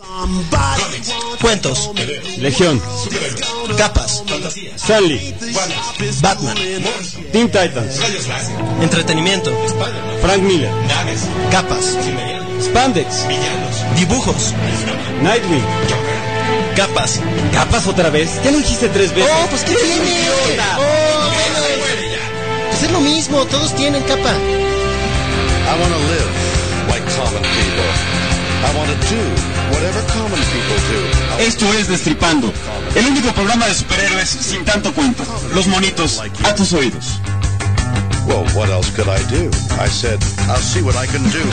Cuentos. Legión. Capas. Stanley. Batman. Teen Titans. Entretenimiento. Frank Miller. Capas. Spandex. Dibujos. Nightwing. Capas. ¿Capas otra vez? Ya lo dijiste 3 veces. Oh, pues ¿qué tiene? Pues es lo mismo, todos tienen capa. I want to live like common people. I want to do whatever common people do. Esto es Destripando, el único programa de superhéroes sin tanto cuento. Los monitos a tus oídos. Well, what else could I do? I said, I'll see what I can do.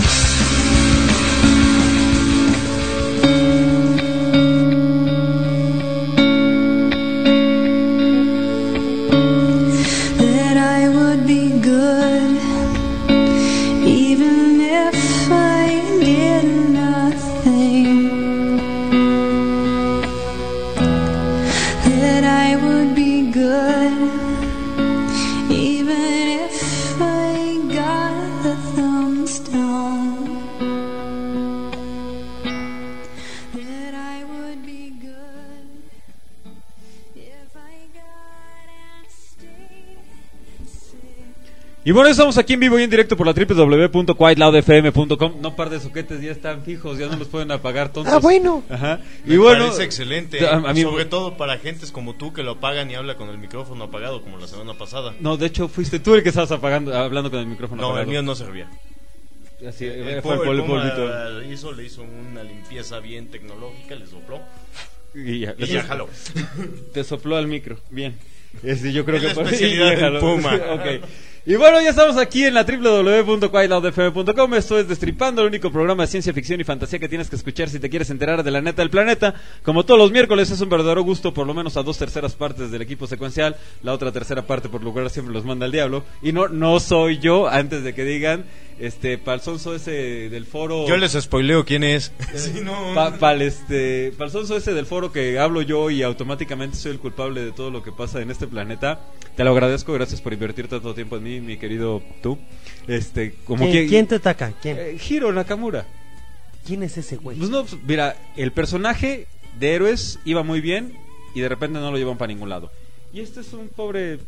Y bueno, estamos aquí en vivo y en directo por la www.quietloudfm.com. No, par de soquetes ya están fijos, ya no los pueden apagar, tontos. Ah, bueno. Ajá. Y Me bueno, parece excelente, a mí, sobre todo para gentes como tú que lo apagan y habla con el micrófono apagado como la semana pasada. no, de hecho fuiste tú el que estabas hablando con el micrófono No, apagado. el mío no servía. Así, El fue el Puma polvito. le hizo una limpieza bien tecnológica, le sopló Y ya jaló. Te sopló al micro, bien. Yo creo Es que la especialidad del Puma. Okay. Y bueno, ya estamos aquí en la www.quietloudfm.com. Esto es Destripando, el único programa de ciencia ficción y fantasía que tienes que escuchar si te quieres enterar de la neta del planeta. Como todos los miércoles, es un verdadero gusto, por lo menos a 2/3 partes del equipo secuencial. La otra tercera parte, por lugar, siempre los manda el diablo. Y no soy yo, antes de que digan, Palsonso ese del foro. Yo les spoileo quién es. Sí, no. Palsonso ese del foro que hablo yo y automáticamente soy el culpable de todo lo que pasa en este planeta. Te lo agradezco, gracias por invertir tanto tiempo en mí, mi querido tú. ¿Quién te ataca? ¿Quién? Hiro Nakamura. ¿Quién es ese güey? Pues no, mira, el personaje de Héroes iba muy bien y de repente no lo llevan para ningún lado. Y este es un pobre,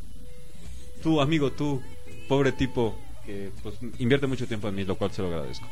pobre tipo que pues invierte mucho tiempo en mí, lo cual se lo agradezco.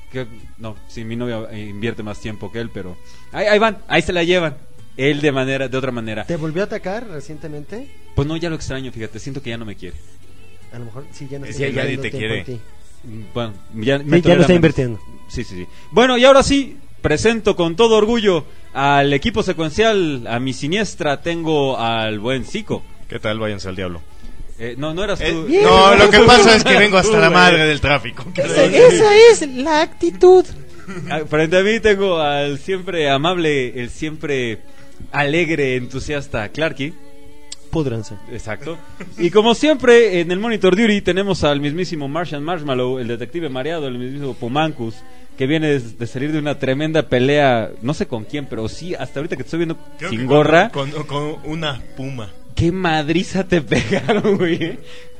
Sí, mi novia invierte más tiempo que él, pero ahí van, ahí se la llevan. Él de otra manera. ¿Te volvió a atacar recientemente? Pues no, ya lo extraño, fíjate, siento que ya no me quiere. A lo mejor sí, ya no Sí, nadie te quiere. Bueno, ya no está invirtiendo. Sí. Bueno, y ahora sí, presento con todo orgullo al equipo secuencial. A mi siniestra tengo al buen Zico. ¿Qué tal? Váyanse al diablo. No eras tú. No, lo que pasa es que vengo hasta la madre del tráfico. Esa es la actitud. Frente a mí tengo al siempre amable, el siempre alegre, entusiasta Clarky. Pudranse. Exacto. Y como siempre, en el Monitor Duty tenemos al mismísimo Martian Marshmallow, el detective mareado, el mismísimo Pumancus, que viene de salir de una tremenda pelea, no sé con quién, pero sí, hasta ahorita que te estoy viendo sin gorra. Con una puma. ¿Qué madriza te pegaron, güey?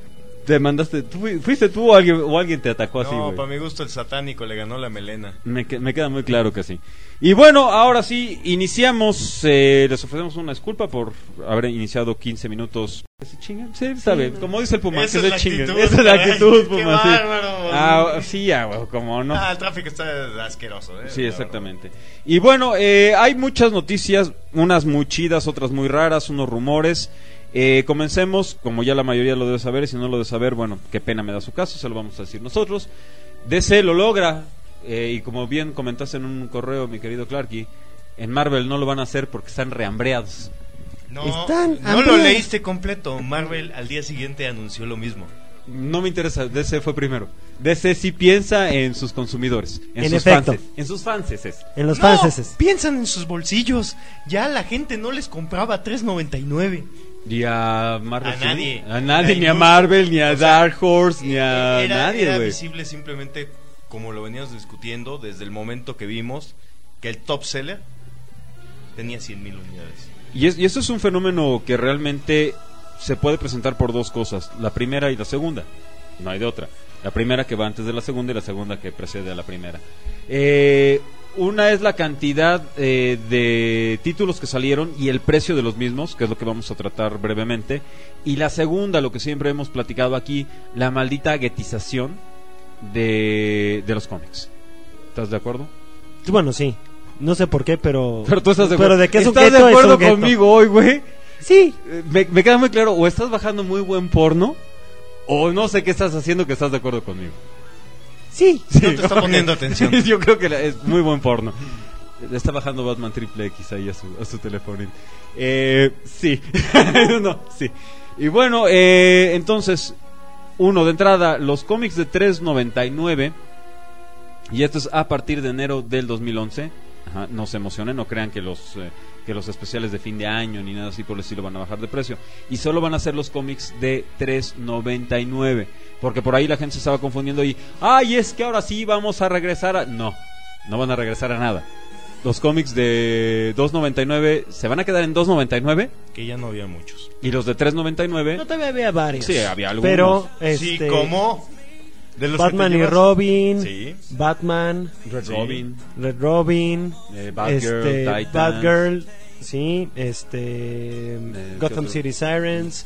Te mandaste, ¿fuiste tú o alguien te atacó así, güey? No, para mi gusto el satánico le ganó la melena. Me queda muy claro que sí. Y bueno, ahora sí, iniciamos. Les ofrecemos una disculpa por haber iniciado 15 minutos. ¿Se chingan? Sí, sabe, como dice el Puma, Esa que es la chingan. actitud, Esa es la actitud, Puma. ¡Qué Sí. bárbaro! Sí, como no. El tráfico está asqueroso, Sí, exactamente. Y bueno, hay muchas noticias, unas muy chidas, otras muy raras, unos rumores. Comencemos, como ya la mayoría lo debe saber, y si no lo debe saber, bueno, qué pena me da su caso, se lo vamos a decir nosotros. DC lo logra, y como bien comentaste en un correo, mi querido Clarky, en Marvel no lo van a hacer porque están reambreados. No lo leíste completo. Marvel al día siguiente anunció lo mismo. No me interesa, DC fue primero. DC sí piensa en sus consumidores, en sus efecto. fans. En sus fans. En los fans. Piensan en sus bolsillos. Ya la gente no les compraba $3.99. Y a Marvel. A nadie. Ni a Marvel, ni a Dark Horse, ni a nadie, Era güey. visible simplemente, como lo veníamos discutiendo desde el momento que vimos que el top seller tenía 100,000 unidades. Y eso es un fenómeno que realmente se puede presentar por dos cosas, la primera y la segunda, no hay de otra. La primera que va antes de la segunda y la segunda que precede a la primera. Una es la cantidad de títulos que salieron y el precio de los mismos, que es lo que vamos a tratar brevemente. Y la segunda, lo que siempre hemos platicado aquí, la maldita guetización de los cómics. ¿Estás de acuerdo? Bueno, sí. No sé por qué, pero... Pero tú estás de acuerdo. Pero de que es un ¿Estás gueto, de acuerdo es un gueto. conmigo hoy, güey? Sí. Me queda muy claro, o estás bajando muy buen porno, o no sé qué estás haciendo que estás de acuerdo conmigo. Sí. No te está poniendo atención. Yo creo que es muy buen porno. Le está bajando Batman Triple X ahí a su teléfono. Sí. No, sí. Y bueno, entonces, uno de entrada, los cómics de $3.99. Y esto es a partir de enero del 2011. Ajá, no se emocionen, no crean que los especiales de fin de año ni nada así por el estilo van a bajar de precio. Y solo van a ser los cómics de $3.99. Porque por ahí la gente se estaba confundiendo y... ¡Ay, es que ahora sí vamos a regresar a...! No van a regresar a nada. Los cómics de $2.99 se van a quedar en $2.99. Que ya no había muchos. Y los de $3.99... No, todavía había varios. Sí, había algunos. Pero, Sí, ¿cómo? ¿De los Batman que te y llevas? Robin, Sí. Batman, Red Sí. Robin, Red Robin, Batgirl, Titans. Batgirl, sí, Gotham otro? City Sirens,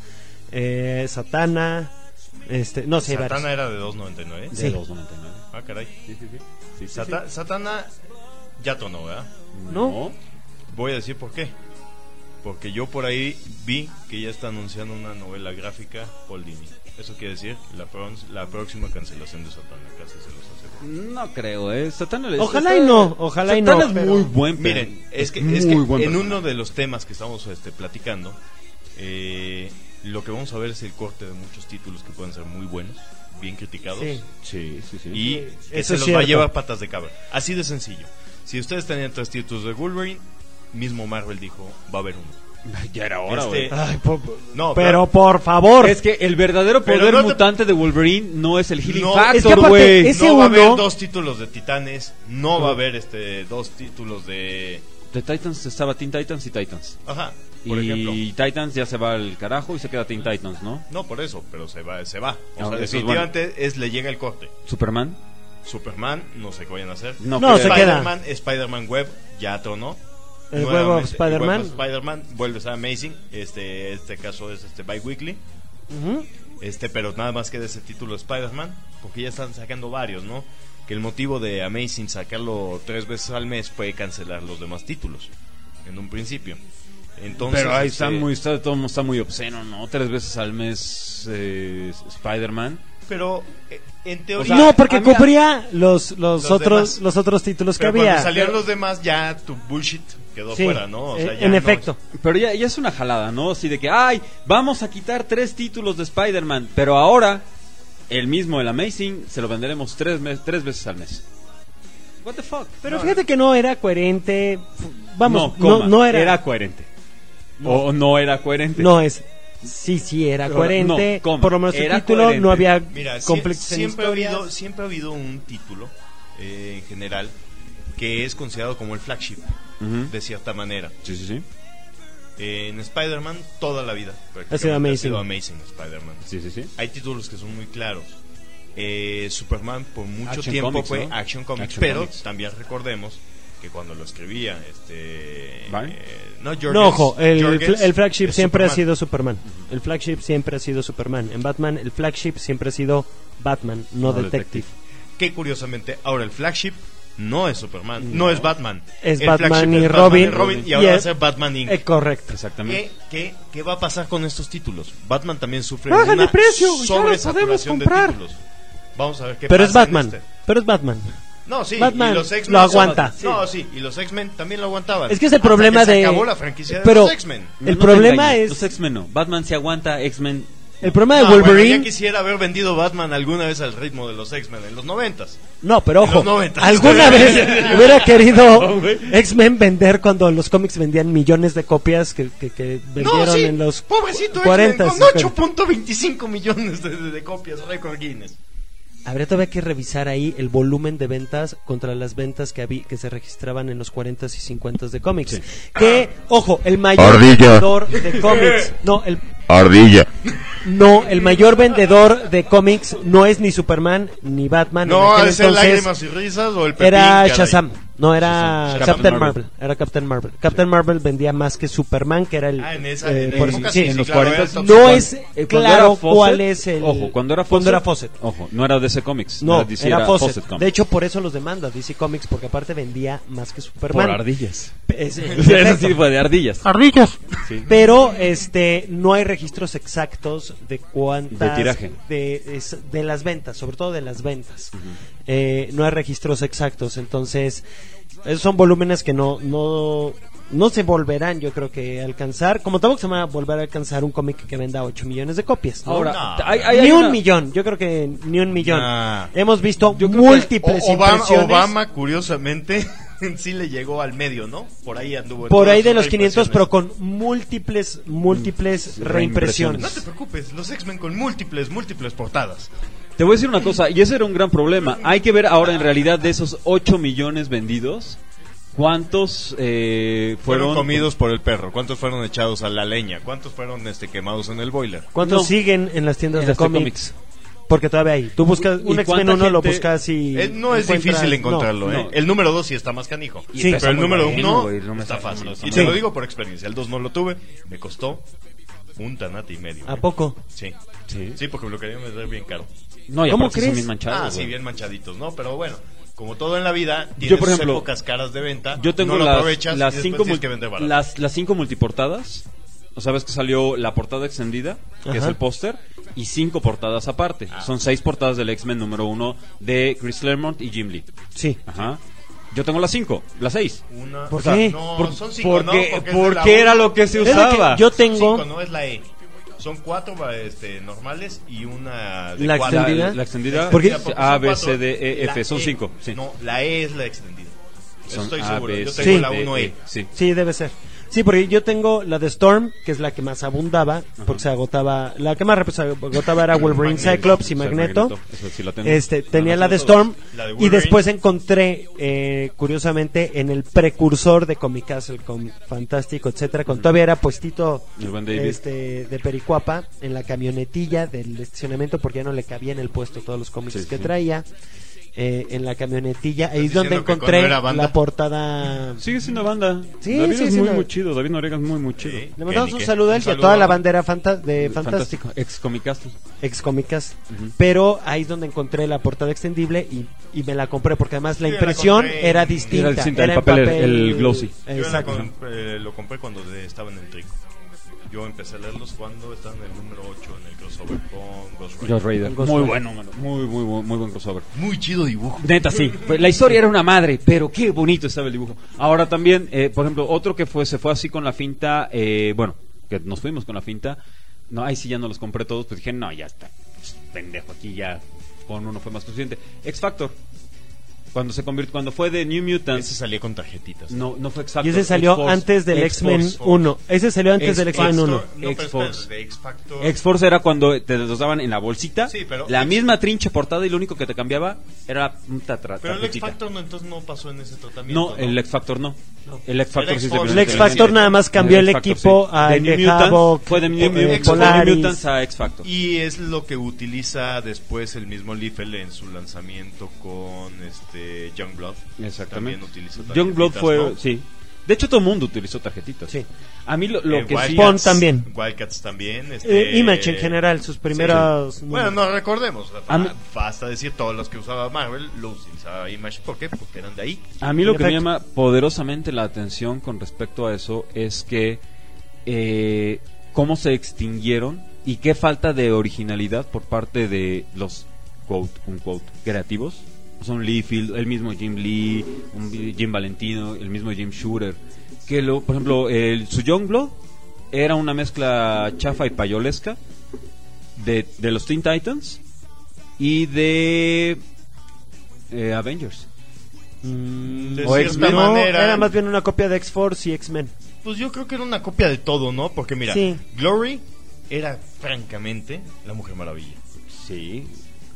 Satana, no sé, Satana era de $2.99. de Sí. $2.99. Ah, caray. Sí. Sí, Satana ya tonó, ¿verdad? ¿no? Voy a decir por qué. Porque yo por ahí vi que ya está anunciando una novela gráfica Paul Dini. Eso quiere decir la próxima cancelación de Satana, casi se los aseguro. No creo, Satana Ojalá y no, ojalá y no, Satana es pero- muy buen, pero Miren, es que muy buen en personaje. uno de los temas que estamos platicando, lo que vamos a ver es el corte de muchos títulos que pueden ser muy buenos, bien criticados, Sí. Sí. y que Eso se es los va a cierto. llevar patas de cabra. Así de sencillo. Si ustedes tenían 3 títulos de Wolverine, mismo Marvel dijo, va a haber uno. Ya era hora, güey. Ay, No, pero por favor. Es que el verdadero Pero poder no te- mutante de Wolverine no es el Healing No, Factor, es que aparte güey. ese no va a haber uno- 2 títulos de Titanes, no va a haber 2 títulos de... De Titans estaba Teen Titans y Titans. Ajá, por Y ejemplo. Titans ya se va al carajo y se queda Teen Titans, ¿no? No por eso, pero se va. O Ah, sea, eso es definitivamente le llega el corte. Superman. Superman, no sé qué vayan a hacer. No, creo. se queda. Spider-Man Web ya tronó. El Web Nuevamente, of Spider-Man. el Web of Spider-Man vuelve a ser Amazing. Este caso es Bi-Weekly. Ujú. Pero nada más queda ese título de Spider-Man, porque ya están sacando varios, ¿no? Que el motivo de Amazing sacarlo 3 veces al mes fue cancelar los demás títulos en un principio. Entonces, Pero ahí está muy obsceno, ¿no? 3 veces al mes Spider-Man. Pero en teoría. O sea, No, porque a mí- cubría los demás. otros títulos que pero había. cuando salieron los demás, ya tu bullshit quedó Sí, fuera, ¿no? O sea, ya en no- efecto. Pero ya es una jalada, ¿no? Así de que, ay, vamos a quitar 3 títulos de Spider-Man, pero ahora el mismo, el Amazing, se lo venderemos 3 veces al mes. What the fuck? Pero fíjate que no era coherente. Vamos, coma, no era coherente. O no era coherente. No es. Sí, era No, coherente. coma, por lo menos el era título coherente. no había Mira, conflictos en siempre historias. siempre ha habido un título en general que es considerado como el flagship, Ujú. de cierta manera. Sí. En Spider-Man, toda la vida Ha sido prácticamente Amazing. Amazing Spider-Man. Sí. Hay títulos que son muy claros. Superman por mucho Action tiempo Comics, fue ¿no? Action Comics, Action pero Comics. también recordemos que cuando lo escribía ¿Vale? No, ojo, el flagship es siempre ha Superman. sido Superman. El flagship siempre ha sido Superman. En Batman, el flagship siempre ha sido Batman, no Detective. Que curiosamente, ahora el flagship no es Superman, no es Batman. Es El Batman flagship y es Robin. y ahora Y va a es- ser Batman Inc. Correcto. Exactamente. ¿Qué va a pasar con estos títulos? Batman también sufre Bajan una de precio, ya los sobresaturación podemos de comprar. títulos. Vamos a ver qué Pero pasa es Batman. en este. Pero es Batman. No, sí, Batman y los X-Men lo aguanta. No, sí, y los X-Men también lo aguantaban. Es que es el Hasta problema que se de. acabó la franquicia de pero los X-Men. el No te problema engañes, es. Los X-Men no. Batman se aguanta, X-Men... El problema de No, bueno, Wolverine. ya quisiera haber vendido Batman alguna vez al ritmo de los X-Men en los 90s. No, pero En ojo, los 90s. alguna vez hubiera querido X-Men vender cuando los cómics vendían millones de copias que vendieron No, sí, en los pobrecito 40. X-Men con 8.25 millones de copias, récord Guinness. Habría todavía que revisar ahí el volumen de ventas contra las ventas que se registraban en los 40s y 50s de cómics. Que, ojo, el mayor vendedor de cómics, el mayor vendedor de cómics no es ni Superman ni Batman. No, en aquel es el entonces Lágrimas y Risas o el Pepín. era caray. Shazam. No, era Captain Captain Marvel. Marvel. Era Captain Marvel. Captain Marvel vendía más que Superman, que era el... En esa por época sí, en los claro, 40 era top no 50. es Cuando claro era Fawcett, cuál es el... Ojo, cuando era Fawcett. Ojo, No era DC Comics. no, DC, era Fawcett. Comics. De hecho, por eso los demanda DC Comics, porque aparte vendía más que Superman. por ardillas. Es- Eso sí fue de ardillas. Sí. Pero no hay registros exactos de cuántas De tiraje. de las ventas, sobre todo de las ventas. No hay registros exactos, entonces esos son volúmenes que no se volverán, yo creo que a alcanzar, como tampoco se va a volver a alcanzar un cómic que venda 8 millones de copias, ¿no? Ahora, No. hay ni un una- millón, yo creo que ni un millón. Nah. Hemos visto Yo creo múltiples impresiones. Obama, curiosamente, sí le llegó al medio, ¿no? Por ahí anduvo. en Por todas ahí de sus los 500, pero reimpresiones. con múltiples reimpresiones. No te preocupes, los X-Men con múltiples portadas. Te voy a decir una cosa, y ese era un gran problema. Hay que ver ahora en realidad de esos 8 millones vendidos, ¿cuántos Fueron comidos por el perro, ¿cuántos fueron echados a la leña? ¿Cuántos fueron quemados en el boiler? ¿Cuántos No. siguen en las tiendas En de las cómics? Porque todavía hay. Tú buscas ¿Y un X-Men cuánta 1, lo gente- buscas y... No es encuentras- difícil encontrarlo, no, ¿eh? no. El número 2 sí está más canijo. Sí. Pero el número 1 güey, no me está está- fácil. no, Y no. te Sí. lo digo por experiencia. El 2 no lo tuve, me costó un tanate y medio. ¿A poco? Sí. Sí. Sí, porque me lo quería meter bien caro. No, y ¿Cómo aparte son crees? bien manchados. Sí, güey. bien manchaditos, ¿no? Pero bueno, como todo en la vida, Yo, tienes por ejemplo, sus épocas caras de venta. Yo tengo no lo las aprovechas y después 5 tienes que vender barato. las 5 multiportadas. O sabes que salió la portada extendida, que es Ajá. el póster, y 5 portadas aparte. Son 6 portadas del X-Men número 1 de Chris Claremont y Jim Lee. Sí. Ajá. Yo tengo las 5, las 6. Una... ¿Por qué? No, Por- son 5, porque ¿no? Porque es de la porque era uno. lo que se Es lo que usaba. yo tengo... 5, no es la E. Son 4 normales y una de ¿La 4. extendida? La extendida, Porque- A, son B, 4. C, D, E, F, La son E. 5. Sí. No, la E es la extendida. Eso Son estoy A, seguro. B, Yo C, tengo Sí. la D, 1E. E, sí. Sí, debe ser. Sí, porque yo tengo la de Storm, que es la que más abundaba, porque se agotaba... La que más se agotaba era Wolverine, Magneto. Cyclops y O sea, Magneto. Eso sí la tengo. Tenía la de todos. Storm La de y Wolverine. después encontré, curiosamente, en el precursor de Comic Castle, con Fantástico, etcétera, cuando todavía era puestito El buen David. de Pericuapa, en la camionetilla del estacionamiento, porque ya no le cabía en el puesto todos los cómics Sí, que sí. traía. En la camionetilla, ahí es ¿Estás donde diciendo que encontré cuando era banda? la portada. Sigue siendo banda. Sí, David sigue es siendo- muy chido. David Noriega es muy chido. Sí. Le mandamos ¿Qué, un ni saludo a qué? él y a Un toda la saludo. bandera de Fantástico, Ex Comicastle. ex Comicas. Ujú. Pero ahí es donde encontré la portada extendible y me la compré porque además la Sí, la impresión compré era en- distinta. Era distinta, el en papel, el glossy. Yo Exacto. lo compré cuando estaba en el Trico. Yo empecé a leerlos cuando estaban en el número 8 en el crossover con Ghost Rider. Ghost Rider. Ghost Muy Rider. bueno, mano. Muy buen crossover. Muy chido dibujo. Neta, sí. La historia era una madre, pero qué bonito estaba el dibujo. Ahora también, por ejemplo, otro que se fue así con la finta, bueno, que nos fuimos con la finta. No, ahí sí ya no los compré todos, pues dije, no, ya está. Pendejo, aquí ya con uno fue más suficiente. X Factor. Cuando fue de New Mutants. Ese salía con tarjetitas. No fue X-Factor. Y ese salió X-Force. antes del X-Men X-Force. 1. Ese salió antes del X-Men 1. No, pero X-Force. espérate, de X-Factor. X-Force era cuando te los daban en la bolsita, Sí, pero la X- misma trinche portada y lo único que te cambiaba era un Pero el tarjetita. X-Factor entonces no pasó en ese tratamiento. No, el X-Factor no. El X-Factor El sí X-Force. El X-Factor nada más cambió el X-Factor, equipo sí. a De New de Mutants, Havoc, fue de New Mutants, Polaris. New Mutants a X-Factor. Y es lo que utiliza después el mismo Liefeld en su lanzamiento con Youngblood. Exactamente. También utiliza Youngblood tarjetitas, fue, ¿no? sí. De hecho todo el mundo utilizó tarjetitas. Sí. A mí lo que sí Wildcats, Spawn también. Wildcats también. Image en general, sus primeros... Bueno, no recordemos. A mí- Basta decir todos los que usaba Marvel lo utilizaba Image. ¿Por qué? Porque eran de ahí. A mí lo En que me efecto. llama poderosamente la atención con respecto a eso es que cómo se extinguieron y qué falta de originalidad por parte de los quote unquote creativos. Son Liefeld, el mismo Jim Lee, Jim Valentino, el mismo Jim Shooter. Que por ejemplo, su Youngblood era una mezcla chafa y payolesca de los Teen Titans y de Avengers. De O cierta X-Men. No, manera. era más bien una copia de X-Force y X-Men. Pues yo creo que era una copia de todo, ¿no? Porque mira, Sí. Glory era francamente la Mujer Maravilla. Sí.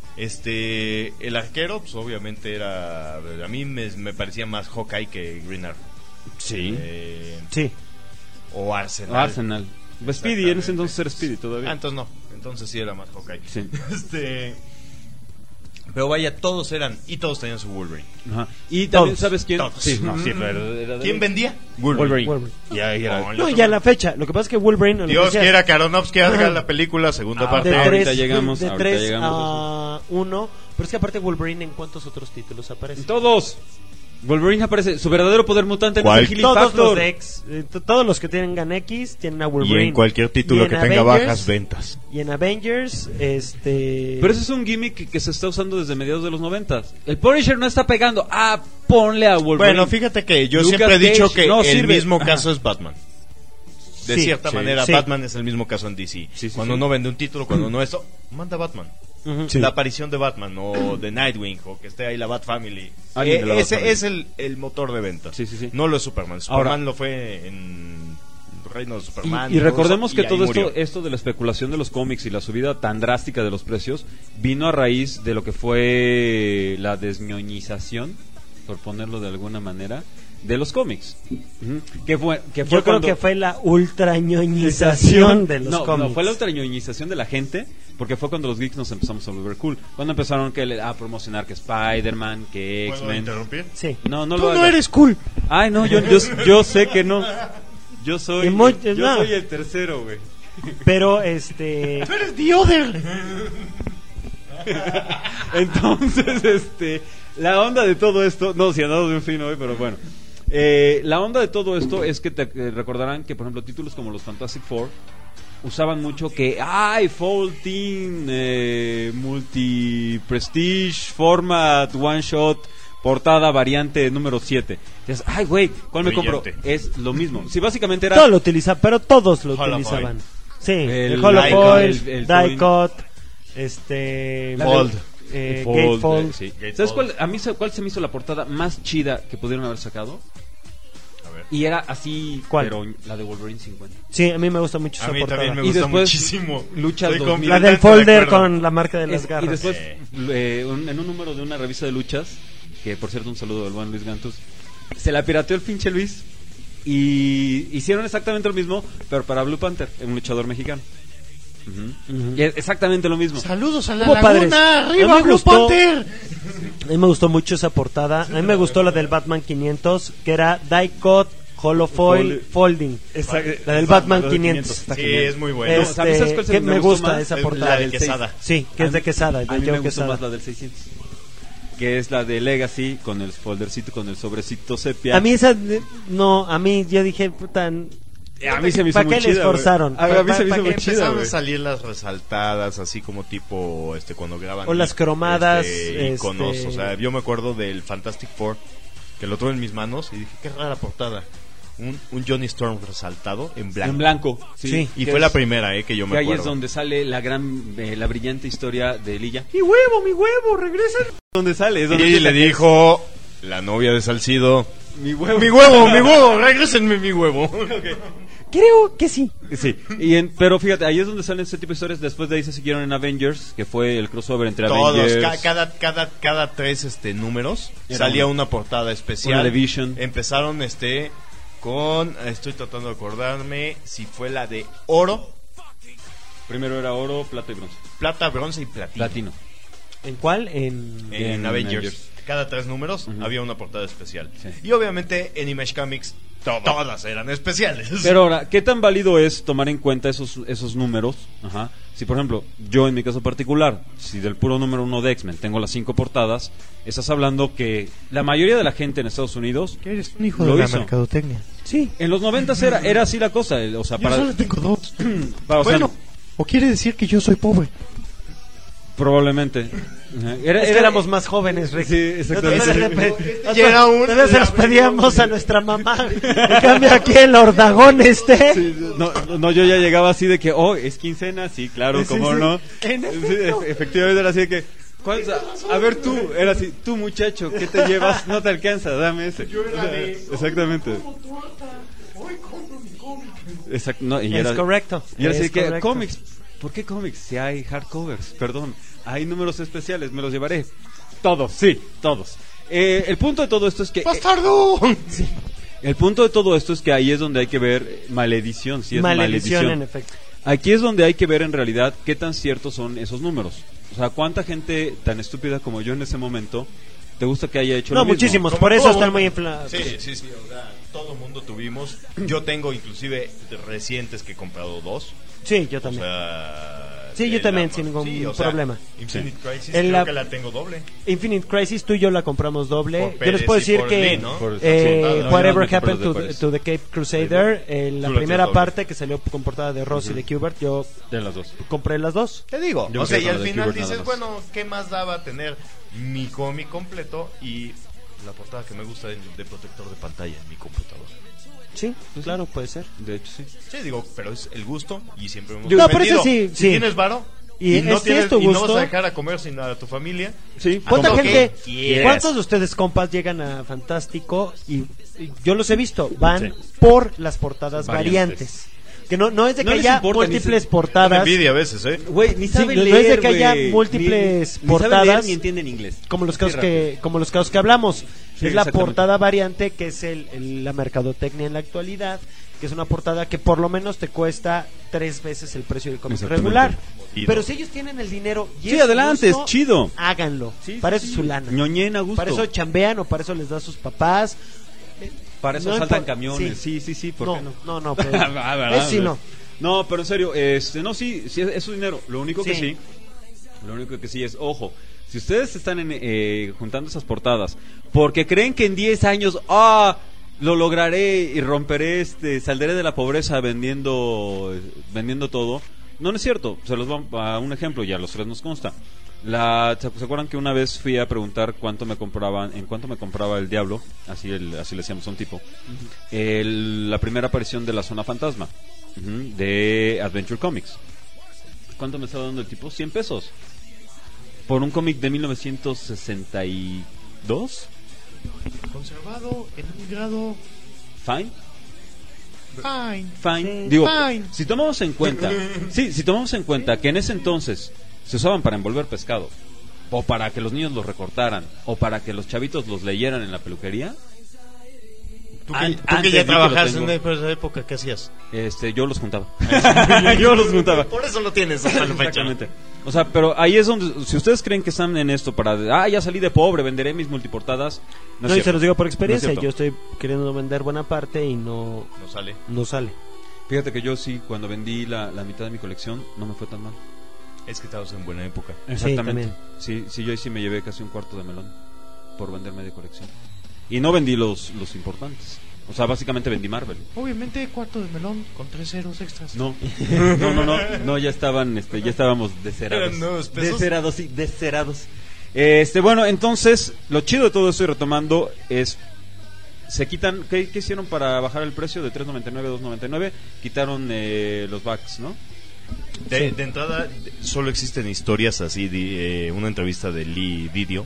El arquero, pues obviamente era. A mí me parecía más Hawkeye que Green Arrow. Sí. Sí. O Arsenal. Arsenal. Speedy, en ese entonces era Speedy Ah, todavía. entonces no. Entonces sí era más Hawkeye. Sí. Pero vaya, todos eran, y todos tenían su Wolverine. Ajá. Y también, Todos. ¿sabes quién? Todos. Sí, no, sí, pero era de- ¿Quién vendía? Wolverine. Wolverine. Ya era. No, No, ya a la fecha. Lo que pasa es que Wolverine... lo que Dios decías, quiera que Aronofsky haga la película, segunda parte. de ahorita 3 llegamos, de ahorita 3 llegamos a 1. Pero es que aparte Wolverine, ¿en cuántos otros títulos aparece? Todos. Wolverine aparece. Su verdadero poder mutante ¿Cuál? no es el Todos Factor. los de X, todos los que tengan X tienen a Wolverine. Y en cualquier título Y en que tenga Avengers- bajas ventas. Y en Avengers, Pero ese es un gimmick que se está usando desde mediados de los 90. El Punisher no está pegando. Ah, ponle a Wolverine. Bueno, fíjate que yo Lucas siempre he dicho Cage que no el sirve. mismo Ajá. caso es Batman. De Sí, cierta sí, manera, sí. Batman es el mismo caso en DC. Sí, sí, Cuando sí. no vende un título, cuando no esto, manda Batman. Ujú. La aparición de Batman o de Nightwing o que esté ahí la Bat Family. Alguien de la Bat Ese Family. es el motor de ventas. Sí, sí, sí. No lo es Superman. Superman Ahora- lo fue en Reino de Superman. Y recordemos que y ahí todo murió. esto de la especulación de los cómics y la subida tan drástica de los precios vino a raíz de lo que fue la desñoñización, por ponerlo de alguna manera, de los cómics. Ujú. Que fue Yo creo cuando- que fue la ultrañoñización de los no, cómics. No, fue la ultrañoñización de la gente, porque fue cuando los geeks nos empezamos a volver cool. Cuando empezaron a promocionar que Spider-Man, que ¿Puedo X-Men. interrumpir? Sí. No, no Tú lo no hagas. eres cool. Ay, no, yo sé que no. Yo soy no. soy el tercero, güey. Pero ¡Eres The Other! Entonces, la onda de todo esto, no, si andamos de un fin hoy, pero bueno. La onda de todo esto es que te recordarán que, por ejemplo, títulos como los Fantastic Four usaban mucho que, Fall Team, Multi Prestige, Format, One Shot, portada, variante número 7. Dices, ay, güey, ¿cuál me compro? Brillante. Es lo mismo. Si básicamente era... todo lo utilizaban, pero todos lo Holofoil. utilizaban. Sí, El el Holofoil, die-cut, el die-cut, Fold. Gatefold. Sí. Gatefold. ¿Sabes cuál se me hizo la portada más chida que pudieron haber sacado? A ver. Y era así, ¿Cuál? pero la de Wolverine 50. Sí, a mí me gusta mucho A esa mí portada. también me Y gusta después, muchísimo. luchas Estoy 2000. La completamente del de folder acuerdo. con la marca de las garras. Y después, Sí. en un número de una revista de luchas, que por cierto un saludo del buen Luis Gantus, se la pirateó el pinche Luis y hicieron exactamente lo mismo, pero para Blue Panther, un luchador mexicano. Ujú. Y es exactamente lo mismo. Saludos a la Hubo padres. laguna, A mí arriba me Blue gustó- Panther. A mí me gustó mucho esa portada. A mí me gustó la del Batman 500, que era die-cut, holofoil, folding. La del Batman 500. está Sí, genial. es muy bueno. No, ¿sabes cuál se que me me gustó gusta más? esa Es portada. la de del Quesada. seis. Sí, que es de Quesada, A de mí Joe me gustó Quesada. más la del 600. Que es la de Legacy con el foldercito, con el sobrecito sepia. A mí esa, no, a mí yo dije, puta, A mí se me hizo ¿para muy qué chida, le esforzaron? güey. A mí se me ¿Pa hizo qué muy chida, Empezaron güey. a salir las resaltadas, así como tipo cuando graban. O las cromadas, iconos. este- O sea, yo me acuerdo del Fantastic Four, que lo tuve en mis manos y dije, qué rara portada. Un Johnny Storm resaltado en blanco. En blanco, Sí. Y Que fue es- la primera, que yo Que me ahí acuerdo. es donde sale la brillante historia de Lilla. mi huevo, regresa. ¿Dónde sale? Es donde Y le empieza- dijo la novia de Salcido, mi huevo. mi huevo, regrésenme mi huevo. Creo que sí. Sí, pero fíjate, ahí es donde salen ese tipo de historias. Después de ahí se siguieron en Avengers, que fue el crossover entre Todos, Avengers. cada tres números Era salía una- una portada especial. una de Vision. Empezaron con, estoy tratando de acordarme si fue la de oro, Primero era oro, plata y bronce. plata, bronce y platino. Platino. ¿En cuál? En En En Avengers. Avengers. Cada 3 números Ujú. había una portada especial. Sí. Y obviamente en Image Comics todas eran especiales. Pero ahora, ¿qué tan válido es tomar en cuenta esos números? Ajá. Si, por ejemplo, yo en mi caso particular, si del puro número 1 de X-Men tengo las 5 portadas, estás hablando que la mayoría de la gente en Estados Unidos Eres un hijo lo de la hizo. mercadotecnia. Sí. En los 90s era así la cosa. O sea, Yo solo tengo 2. para- o sea, Bueno, o quiere decir que yo soy pobre. probablemente. Ajá. Es que éramos más jóvenes, Rick. Sí, exactamente. Llega un- Todavía se los pedíamos a nuestra mamá. En cambio aquí el ordagón Sí, no, yo ya llegaba así de que, es quincena, sí, claro, Sí, cómo sí. no. En Sí, efecto. efectivamente era así de que, a ver tú, era así, tú muchacho, ¿qué te llevas? No te alcanza, dame ese. Exactamente. Exacto, no, y Es era, correcto. y era así de es que, correcto. cómics, ¿por qué cómics? Si hay hardcovers, perdón, hay números especiales, me los llevaré. Todos, sí, todos. El punto de todo esto es que... ¡Bastardo! El punto de todo esto es que ahí es donde hay que ver maledición, si es Maledición, maledición. en efecto. Aquí es donde hay que ver en realidad qué tan ciertos son esos números. O sea, ¿cuánta gente tan estúpida como yo en ese momento te gusta que haya hecho No, lo mismo? muchísimos, Como por eso todo están mundo. muy inflados. Sí, o sea, todo mundo tuvimos. Yo tengo inclusive recientes que he comprado 2. Sí, yo O también. sea, Sí, yo de también, la- sin ningún sí, o sea, problema. Infinite Crisis, En creo la- que la tengo doble. Infinite Crisis, tú y yo la compramos doble. Por Yo les Pérez puedo y decir por que Lee, ¿no? Por- Whatever yo Happened no compré los de to Pérez. the Cape Crusader, la Tú la primera tienes doble. parte que salió con portada de Ross y de Kubert, yo De las dos. compré las dos. Te digo, Yo o me sea, quedé y con al la de final Kubert nada dices, más. bueno, ¿qué más daba tener mi cómic completo y la portada que me gusta de protector de pantalla en mi computadora? Sí, claro, puede ser. De hecho, sí. Sí, digo, pero es el gusto y siempre hemos No, pero defendido, eso sí, si sí. tienes varo Y no es que es tu y no gusto. vas a dejar a comer sin a tu familia. Sí. ¿Cuánta Haz lo gente, que quieras. cuántos de ustedes compas llegan a Fantástico y yo los he visto, van Sí. por las portadas Variantes. variantes? Que no es de No que les haya importa, ni múltiples se- Dan portadas, envidia a veces, ¿eh? Güey, ni Sí, saben no es leer, de que haya güey. múltiples Ni saben portadas. leer ni entienden inglés. como los casos Sí, como los casos que hablamos. Sí, Es la exactamente. portada variante, que es la mercadotecnia en la actualidad, que es una portada que por lo menos te cuesta 3 veces el precio del cómic Exactamente. regular. Y Pero no. si ellos tienen el dinero y Sí, es su adelante, gusto, es chido. háganlo. Sí, Para sí, eso es sí. su lana. Ñoñen a gusto. Para eso chambean o para eso les da a sus papás. Para eso No saltan impor- camiones. Sí, ¿por qué no? No, pero Ah, ¿verdad? eso sí no. No, pero en serio, no, sí, es su dinero. Lo único que Sí. sí es, ojo, si ustedes están juntando esas portadas porque creen que en 10 años, lo lograré y romperé, saldré de la pobreza vendiendo todo, no es cierto. Se los voy a un ejemplo, ya a los tres nos consta. ¿Se acuerdan que una vez fui a preguntar en cuánto me compraba el Diablo? Así le decíamos a un tipo. La primera aparición de la Zona Fantasma, de Adventure Comics. ¿Cuánto me estaba dando el tipo? 100 pesos. Por un cómic de 1962. Conservado en un grado Fine. fine. Digo, Fine. si tomamos en cuenta, que en ese entonces se usaban para envolver pescado, o para que los niños los recortaran, o para que los chavitos los leyeran en la peluquería. Tú Antes que di ya que lo trabajaste tengo. en esa época, ¿qué hacías? Yo los juntaba. Yo los juntaba. Por eso lo tienes hasta la fecha. Exactamente. O sea, pero ahí es donde, si ustedes creen que están en esto para, ya salí de pobre, venderé mis multiportadas, no es No, y se cierto. los digo por No es experiencia. cierto. Yo estoy queriendo vender buena parte y no No sale. sale. Fíjate que yo sí, cuando vendí la mitad de mi colección, no me fue tan mal. Es que estabas en buena época. Exactamente. Sí, yo ahí sí me llevé casi un cuarto de melón por vender media colección. Y no vendí los importantes. O sea, básicamente vendí Marvel. Obviamente, cuarto de melón con 3 ceros extras. No, ya estábamos descerados. ¿Eran nuevos pesos? Descerados. Bueno, entonces, lo chido de todo esto y retomando es, se quitan, ¿qué hicieron para bajar el precio de $3.99 a $2.99? Quitaron los backs, ¿no? De entrada, solo existen historias así, una entrevista de Lee Video,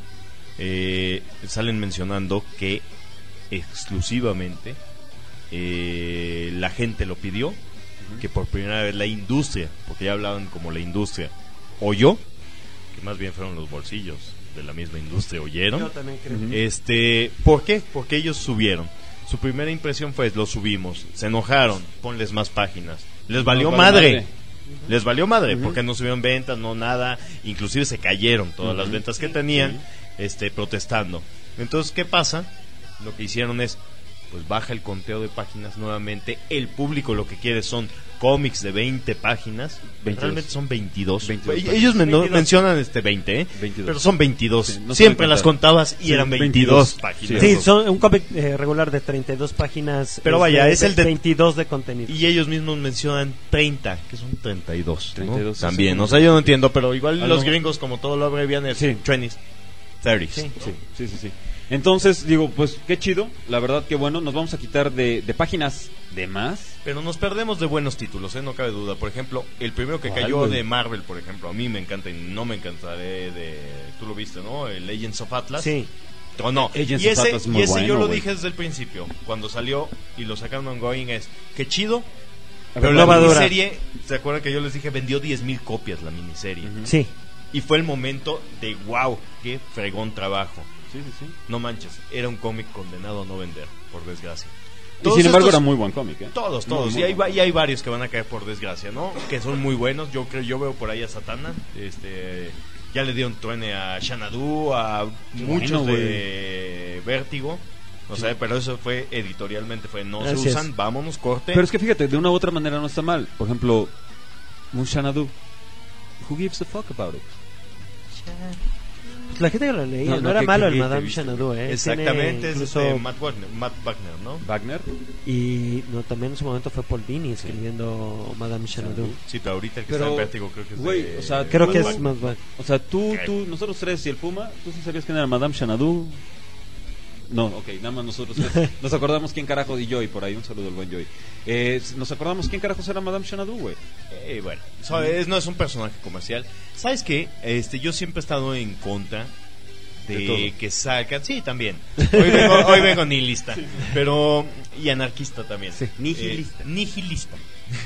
salen mencionando que exclusivamente la gente lo pidió, que por primera vez la industria, porque ya hablaban como la industria, oyó, que más bien fueron los bolsillos de la misma industria, oyeron. Yo también creo. ¿Por qué? Porque ellos subieron. Su primera impresión fue, lo subimos, se enojaron, ponles más páginas. Les valió Nos vale madre. madre. Les valió madre, porque no subieron ventas, no nada, inclusive se cayeron todas las ventas que tenían, protestando. Entonces, ¿qué pasa? Lo que hicieron es, pues baja el conteo de páginas nuevamente. El público lo que quiere son cómics de 20 páginas. 22. Realmente son 22. 22 Ellos 22. mencionan 20, 22. pero son 22. Sí, no Siempre saben las contar. contabas y Sí, eran 22 páginas. Sí, son un cómic regular de 32 páginas. Pero vaya, es el de 22 de contenido. Y ellos mismos mencionan 30, que son 32. 32, ¿no? También, sí, o sea, yo no entiendo, pero igual A los lo- gringos, como todo lo abrevian, es Sí. 20s, 30s. Sí. Entonces, digo, pues qué chido, la verdad que bueno, nos vamos a quitar de páginas de más. Pero nos perdemos de buenos títulos, no cabe duda. Por ejemplo, el primero que ¿Cuál, cayó güey? de Marvel, por ejemplo, a mí me encanta y no me encantaré de... Tú lo viste, ¿no? El Agents of Atlas. Sí. O no. Agents y of ese, Atlas es muy y ese bueno, yo lo güey. dije desde el principio, cuando salió y lo sacaron ongoing, es que chido. A Pero ver, la no va a durar. miniserie, ¿se acuerdan que yo les dije? Vendió 10,000 copias la miniserie. Sí. Y fue el momento de wow, qué fregón trabajo. Sí. No manches, era un cómic condenado a no vender, por desgracia. Y Todos sin embargo estos- era muy buen cómic, ¿eh? Todos. Muy Y hay, bueno. y hay varios que van a caer por desgracia, ¿no? Que son muy buenos. Yo veo por ahí a Satana, Ya le dieron truene a Xanadu, a muchos de Vértigo. O sea, pero eso fue editorialmente, no Así se usan, es. vámonos, corte. Pero es que fíjate, de una u otra manera no está mal. Por ejemplo, un Xanadu. Who gives a fuck about it? Pues la gente que lo leía, No, no era que malo el viste, Madame viste. Xanadu, Exactamente, Tiene es incluso... Matt Wagner, ¿no? Wagner. Y no, también en su momento fue Paul Dini escribiendo Madame Xanadu. Sí, pero ahorita el que Pero, está en Vértigo creo que es güey, de... o sea, Creo que Tú- es más bueno. O sea, tú, nosotros tres y el Puma, ¿tú sí sabías quién era Madame Xanadu? No, ok, nada más nosotros tres. Nos acordamos quién carajo, y Joy, por ahí, un saludo al buen Joy. Nos acordamos quién carajos era Madame Xanadu, güey. Bueno, no es un personaje comercial. ¿Sabes qué? Yo siempre he estado en contra De de todo. que sacan... Sí, también. Hoy vengo nihilista. Pero... Y anarquista también. Sí, nihilista. Nihilista.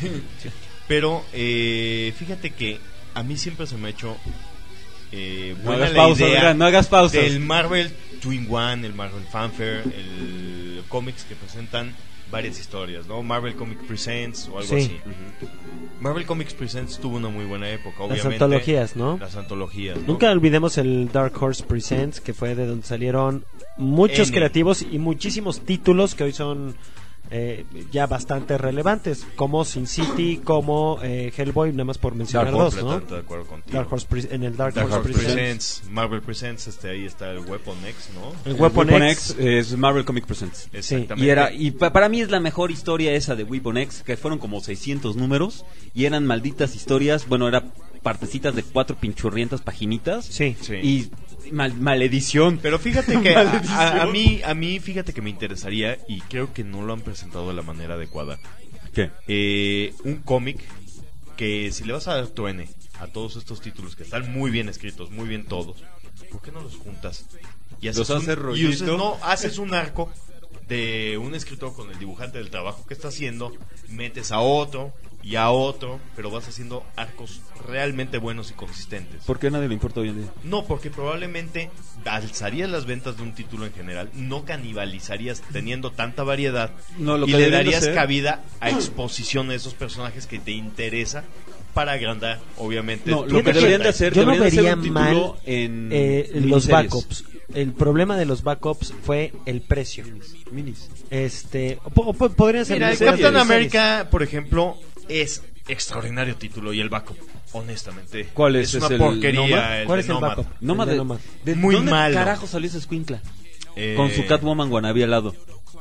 Pero fíjate que a mí siempre se me ha hecho No buena hagas la pausas, idea Adrián, no hagas pausas. del Marvel Twin One, el Marvel Fanfare, el cómics que presentan varias historias, ¿no? Marvel Comic Presents o algo Sí. así. Marvel Comics Presents tuvo una muy buena época, Las obviamente. antologías, ¿no? Las antologías, ¿no? Nunca olvidemos el Dark Horse Presents, que fue de donde salieron muchos N. creativos y muchísimos títulos que hoy son ya bastante relevantes, como Sin City, como Hellboy, nada más por mencionar dos, ¿no? Completamente de acuerdo contigo. En el Dark, Dark Horse Horse Presents. Presents, Marvel Presents, ahí está el Weapon X, ¿no? El Weapon X. es Marvel Comic Presents. Exactamente. Y para mí es la mejor historia esa de Weapon X, que fueron como 600 números y eran malditas historias, bueno, era partecitas de 4 pinchurrientas paginitas. Sí. Sí. Y maledición. Pero fíjate que Maledición. a mí fíjate que me interesaría, y creo que no lo han presentado de la manera adecuada, ¿Qué? un cómic que si le vas a dar truene a todos estos títulos que están muy bien escritos, muy bien todos, ¿por qué no los juntas? Y Los haces rollito. haces un arco de un escritor con el dibujante del trabajo que está haciendo, metes a otro y a otro, pero vas haciendo arcos realmente buenos y consistentes. ¿Por qué a nadie le importa hoy en día? No, porque probablemente alzarías las ventas de un título en general, no canibalizarías teniendo tanta variedad, No, lo y que le deberían de darías hacer- cabida a exposición de esos personajes que te interesa para agrandar, obviamente. No, tu lo que Fíjate deberían que de hacer, yo no deberían de hacer vería un mal título en los miniseries. backups. El problema de los backups fue el precio. Minis. Podrían ser Mira, el miniseries. Capitán América, por ejemplo, es extraordinario título, y el backup, honestamente, ¿Cuál es? una ¿Es el porquería. Nómada? ¿Cuál de es el Nómada. backup? Nómada. El de Nómada. ¿De Muy dónde malo. carajo salió ese escuincla? Eh, Con su Catwoman wannabe al lado.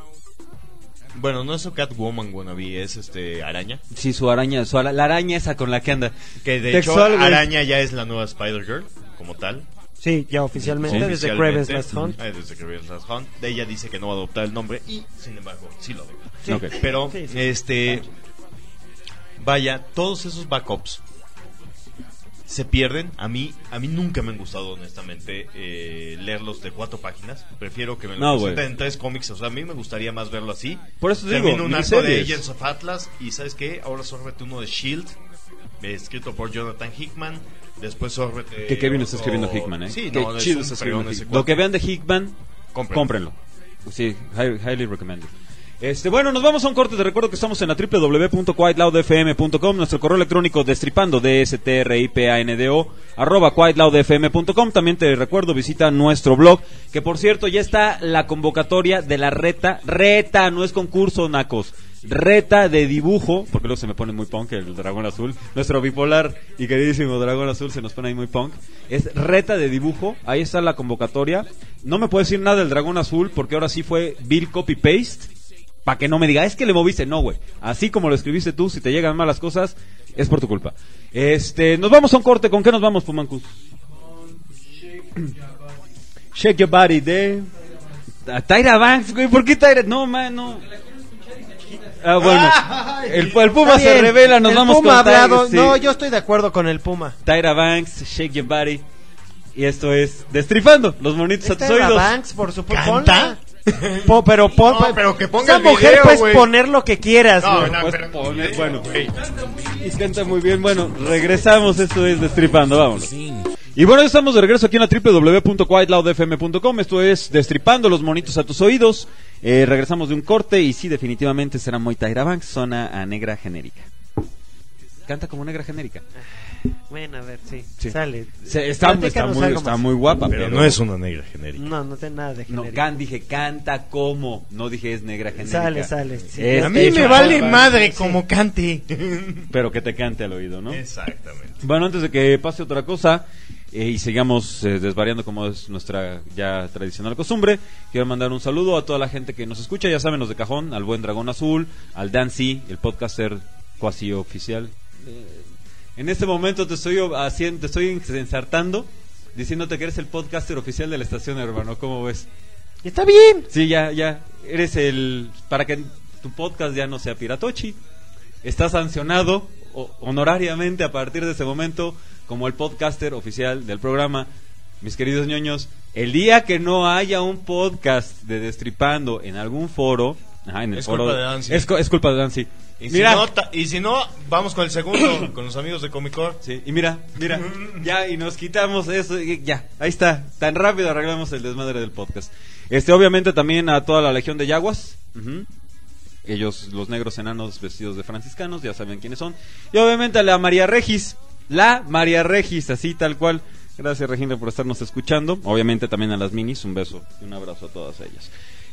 Bueno, no es su Catwoman wannabe, es araña. Sí, su araña, la araña esa con la que anda. Que de Textual, hecho, güey. Araña ya es la nueva Spider-Girl, como tal. Sí, ya oficialmente, desde Oficialmente. Kraven's Last Hunt. Desde Kraven's Last Hunt. Ella dice que no va a adoptar el nombre y, sin embargo, sí lo adopta. Sí. Ok. Pero, Sí. vaya, todos esos backups se pierden. A mí nunca me han gustado, honestamente, leerlos de 4 páginas. Prefiero que me No, lo güey. presenten en 3 cómics. O sea, a mí me gustaría más verlo así. Por eso te digo, Termino un arco de miniseries. Agents of Atlas y, ¿sabes qué? Ahora sórbete uno de S.H.I.E.L.D., escrito por Jonathan Hickman. Después sórbete... Que Kevin está otro- escribiendo Hickman, ¿eh? Sí, Qué no, es chido un está fregón escribiendo ese Hickman. Lo cuate. que vean de Hickman, cómprenlo. Sí, highly recommended. Bueno, nos vamos a un corte. Te recuerdo que estamos en la www.quietloudfm.com, nuestro correo electrónico destripando DSTRIPANDO @quietloudfm.com. También te recuerdo, visita nuestro blog, que por cierto ya está la convocatoria de la reta, no es concurso, nacos, reta de dibujo, porque luego se me pone muy punk el dragón azul, nuestro bipolar y queridísimo dragón azul se nos pone ahí muy punk, es reta de dibujo, ahí está la convocatoria. No me puedo decir nada del dragón azul porque ahora sí fue Bill copy paste, para que no me diga, es que le moviste. No, güey, así como lo escribiste tú, si te llegan malas cosas, es por tu culpa. Nos vamos a un corte. ¿Con qué nos vamos, Pumancus? Shake Your Body de Tyra Banks, güey. ¿Por qué Tyra? No, man, no. Ah, bueno, el Puma Está se bien. revela, nos El vamos Puma con ha hablado. Tyra, sí. No, yo estoy de acuerdo con el Puma. Tyra Banks, Shake Your Body. Y esto es Destripando los monitos a tus Tyra oídos. Banks, por supuesto. ¿Canta? Pero que ponga esa el mujer video, puedes güey. poner lo que quieras, No, güey. no, Puedes pero- poner, bueno, güey. y canta muy bien. Bueno, regresamos, esto es Destripando, vámonos. Y bueno, ya estamos de regreso aquí en la www.quietloudfm.com. Esto es Destripando los monitos a tus oídos. Regresamos de un corte y sí, definitivamente será muy Tyra Banks, zona a negra genérica. canta como negra genérica. Bueno, a ver, sí. Sí. Sale. Está Platícanos algo más. muy guapa, Pero no es una negra genérica. No tiene nada de No, genérico. dije canta como, no dije es negra genérica. Sale. Sí. Es A mí hecho me vale por- madre como cante. Pero que te cante al oído, ¿no? Exactamente. Bueno, antes de que pase otra cosa y sigamos desvariando como es nuestra ya tradicional costumbre, quiero mandar un saludo a toda la gente que nos escucha, ya saben, los de cajón, al buen Dragón Azul, al Dancy, el podcaster cuasi oficial. En este momento te estoy ensartando diciéndote que eres el podcaster oficial de la estación, hermano. ¿Cómo ves? Está bien. Sí, ya. Eres para que tu podcast ya no sea piratochi. Estás sancionado honorariamente a partir de ese momento como el podcaster oficial del programa. Mis queridos ñoños, el día que no haya un podcast de Destripando en algún foro, en el Es foro, culpa de Dancy. es culpa de Dancy. Y Mira, si no, vamos con el segundo, con los amigos de Comic Core. sí, y mira, ya, y nos quitamos eso, y ya, ahí está, tan rápido arreglamos el desmadre del podcast. Obviamente también a toda la legión de Yaguas, ellos, los negros enanos vestidos de franciscanos, ya saben quiénes son, y obviamente a la María Regis, así tal cual. Gracias, Regina, por estarnos escuchando. Obviamente también a las minis, un beso y un abrazo a todas ellas.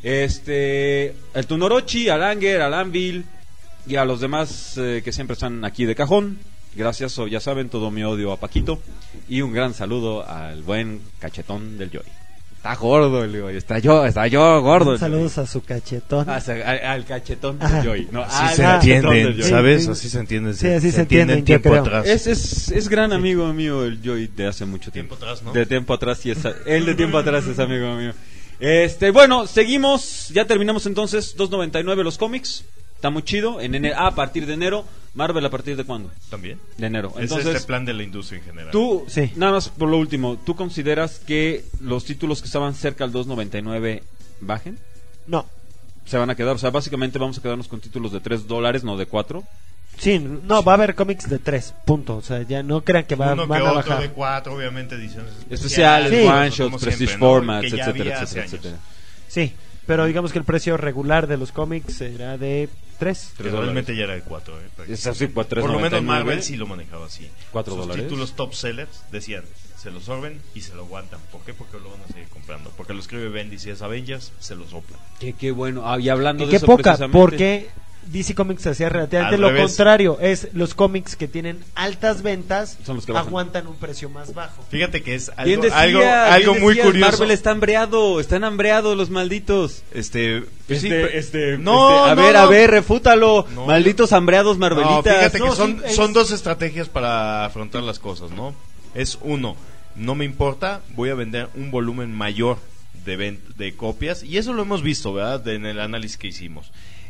El Tunorochi, al Anger, al Anvil y a los demás que siempre están aquí de cajón. Gracias, ya saben, todo mi odio a Paquito. Y un gran saludo al buen cachetón del Joy. Está gordo el Joy, está yo gordo. Saludos a su cachetón. Al cachetón Ajá. del Joy. No, Así al se cachetón del entienden, Joy. ¿sabes? Sí. Así se entienden. Sí, así se entienden, yo tiempo creo. atrás. Es gran amigo mío el Joy de hace mucho tiempo. Tiempo atrás, ¿no? De tiempo atrás, sí, él de tiempo atrás es amigo mío. Bueno, seguimos, ya terminamos entonces, 2.99 los cómics. Está muy chido. A partir de enero. Marvel, ¿a partir de cuándo? También. De enero. Es Entonces, este plan de la industria en general. tú, Sí. nada más por lo último, ¿tú consideras que los títulos que estaban cerca al 2.99 bajen? No. Se van a quedar, o sea, básicamente vamos a quedarnos con títulos de $3, no de 4. Sí, no, va a haber cómics de 3, punto. O sea, ya no crean que Uno van que a otro bajar. de 4, obviamente ediciones Especiales, Sí. one como shots, siempre, prestige ¿no? formats, Que ya etcétera, había hace etcétera, años. etcétera. Sí, pero digamos que el precio regular de los cómics era de 3. Que realmente ya era de 4. Es así, Por lo menos Marvel sí lo manejaba así. $4. Sus títulos top sellers decían, se lo sorben y se lo aguantan. ¿Por qué? Porque lo van a seguir comprando. Porque lo escribe Bendis y es Avengers, se lo soplan. Qué bueno. Y hablando Y de qué eso poca, precisamente, porque DC Comics hacía relativamente Al lo revés. contrario. Es los cómics que tienen altas ventas Son los que bajan. aguantan un precio más bajo. Fíjate que es ¿Quién algo, decía? algo ¿Quién muy decía? curioso. Marvel está hambreado, están hambreados los malditos. Pues sí, No, a ver, refútalo. No, Malditos hambreados marvelitas. No, fíjate que No, son, sí, son dos estrategias para afrontar las cosas, ¿no? Es uno, no me importa, voy a vender un volumen mayor de copias, y eso lo hemos visto, ¿verdad? En el análisis que hicimos.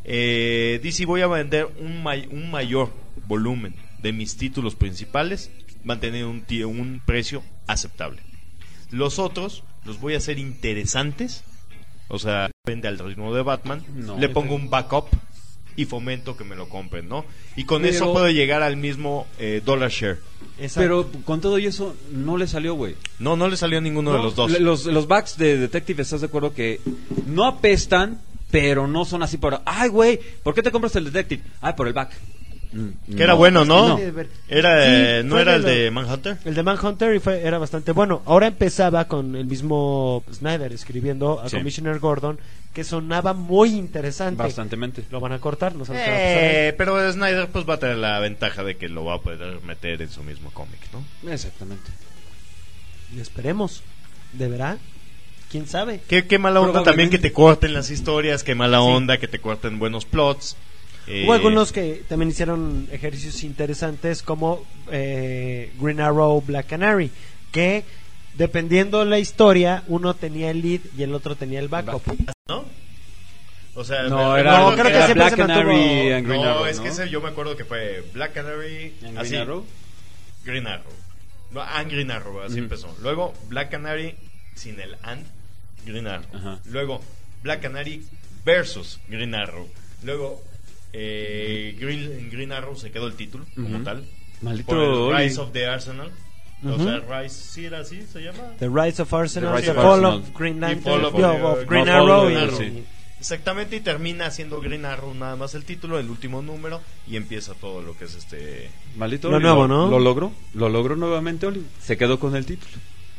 DC, voy a vender un mayor volumen de mis títulos principales, manteniendo un precio aceptable. Los otros los voy a hacer interesantes, o sea, vende al ritmo de Batman, No. le pongo un backup y fomento que me lo compren, ¿no? Y con Pero- eso puedo llegar al mismo dollar share. Exacto. Pero con todo y eso no le salió, güey. No le salió a ninguno de los dos. Los backs de Detective, ¿estás de acuerdo que no apestan, pero no son así por... Ay, güey, ¿por qué te compras el Detective? Ay, por el back. Que era bueno, ¿no? Sí, Era, sí, ¿no fue era de el lo- de Manhunter? El de Manhunter era bastante bueno. Ahora empezaba con el mismo Snyder escribiendo a Sí. Commissioner Gordon, que sonaba muy interesante. Bastantemente. Lo van a cortar, no sabemos qué va a pasar. Pero Snyder pues va a tener la ventaja de que lo va a poder meter en su mismo cómic, ¿no? Exactamente. Y esperemos. ¿De verdad? ¿Quién sabe? Qué mala onda Probablemente. también que te corten las historias, qué mala Sí. onda que te corten buenos plots. Hubo algunos que también hicieron ejercicios interesantes como Green Arrow, Black Canary, que dependiendo la historia, uno tenía el lead y el otro tenía el backup. ¿No? O sea, No, me era, acuerdo creo que era siempre Black se mantuvo- Canary and Green no, Arrow, es ¿no? que ese yo me acuerdo que fue Black Canary, And así, Green Arrow. Green Arrow. No, and Green Arrow, así Ujú. empezó. Luego Black Canary sin el and, Green Arrow. Ajá. Luego Black Canary versus Green Arrow. Luego Green Arrow se quedó el título como Ujú. tal. Maldito Por el Oli. Rise of the Arsenal. O Ujú. sea, Rise, ¿sí era así? ¿Se llama? The Rise of Arsenal, The Rise The of Fall Arsenal. of Green Y Lantern, Fall of- of Green no, Arrow Fall y, of- sí. Exactamente, y termina siendo Green Arrow nada más el título, el último número, y empieza todo lo que es Maldito Lo Oli, nuevo, ¿no? Lo logró nuevamente Oli. Se quedó con el título.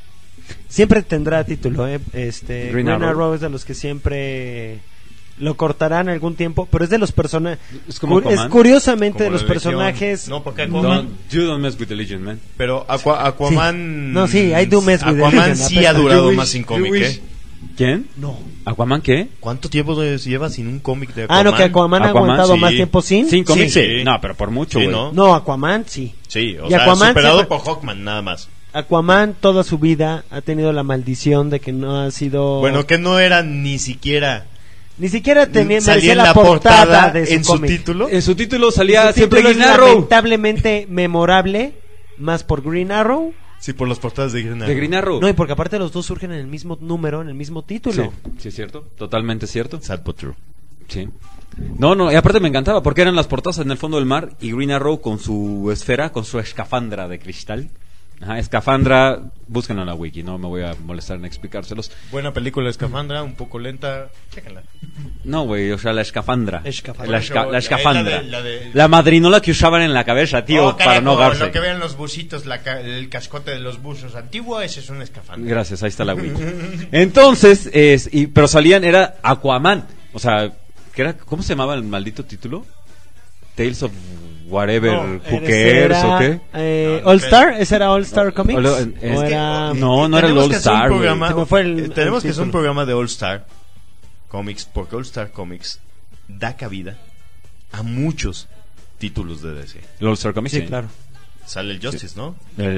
Siempre tendrá título, Green Arrow. Arrow es de los que siempre lo cortarán algún tiempo, pero es de los personajes. Es como Aquaman. Curiosamente como de los la Legión. personajes. No, porque Aquaman... You don't mess with the Legion, man. Pero Aquaman... Sí. No, sí, I do mess with the Aquaman Legion, sí ha apesta. durado You wish- más sin you cómic, wish. ¿Quién? No. ¿Aquaman qué? ¿Cuánto tiempo lleva sin un cómic de Aquaman? Ah, no, que Aquaman ha aguantado sí. más tiempo sin. ¿Sin cómics? Sí. No, pero por mucho, Sí, güey. ¿no? No, Aquaman sí. Sí, o Y sea, Aquaman superado siempre- por Hawkman, nada más. Aquaman toda su vida ha tenido la maldición de que no ha sido. Bueno, que no era ni siquiera... Ni siquiera tenía salía merecía en la portada de su en su cómic. título. En su título salía Su siempre título es Green Arrow. lamentablemente memorable, más por Green Arrow. Sí, por las portadas de Green Arrow. De Green Arrow. No, y porque aparte los dos surgen en el mismo número, en el mismo Sí, título. sí, es cierto. Totalmente cierto. Sad but true. Sí. No, y aparte me encantaba porque eran las portadas en el fondo del mar y Green Arrow con su esfera, con su escafandra de cristal. Ajá, escafandra, búsquenla en la wiki, no me voy a molestar en explicárselos. Buena película, Escafandra, un poco lenta. Chéquenla. No, güey, o sea, la escafandra. Escafandra. La escafandra. La de- La madrinola que usaban en la cabeza, tío, Oh, para no carajo, ahogarse. Lo que vean los busitos, el cascote de los buzos antiguo, ese es un escafandra. Gracias, ahí está la wiki. Entonces, pero salían, era Aquaman. O sea, que era, ¿cómo se llamaba el maldito título? Tales of Whatever, Who Cares, ¿o qué? All Star, ¿ese era All Star Comics? Olo- ¿O es que- era... No, no era el Tenemos All que hacer un Star, güey. programa- Se me fue el Tenemos que hacer un título. programa de All Star Comics, porque All Star Comics da cabida a muchos títulos de DC. El All Star Comics, Sí, claro. Sale el Justice, ¿no?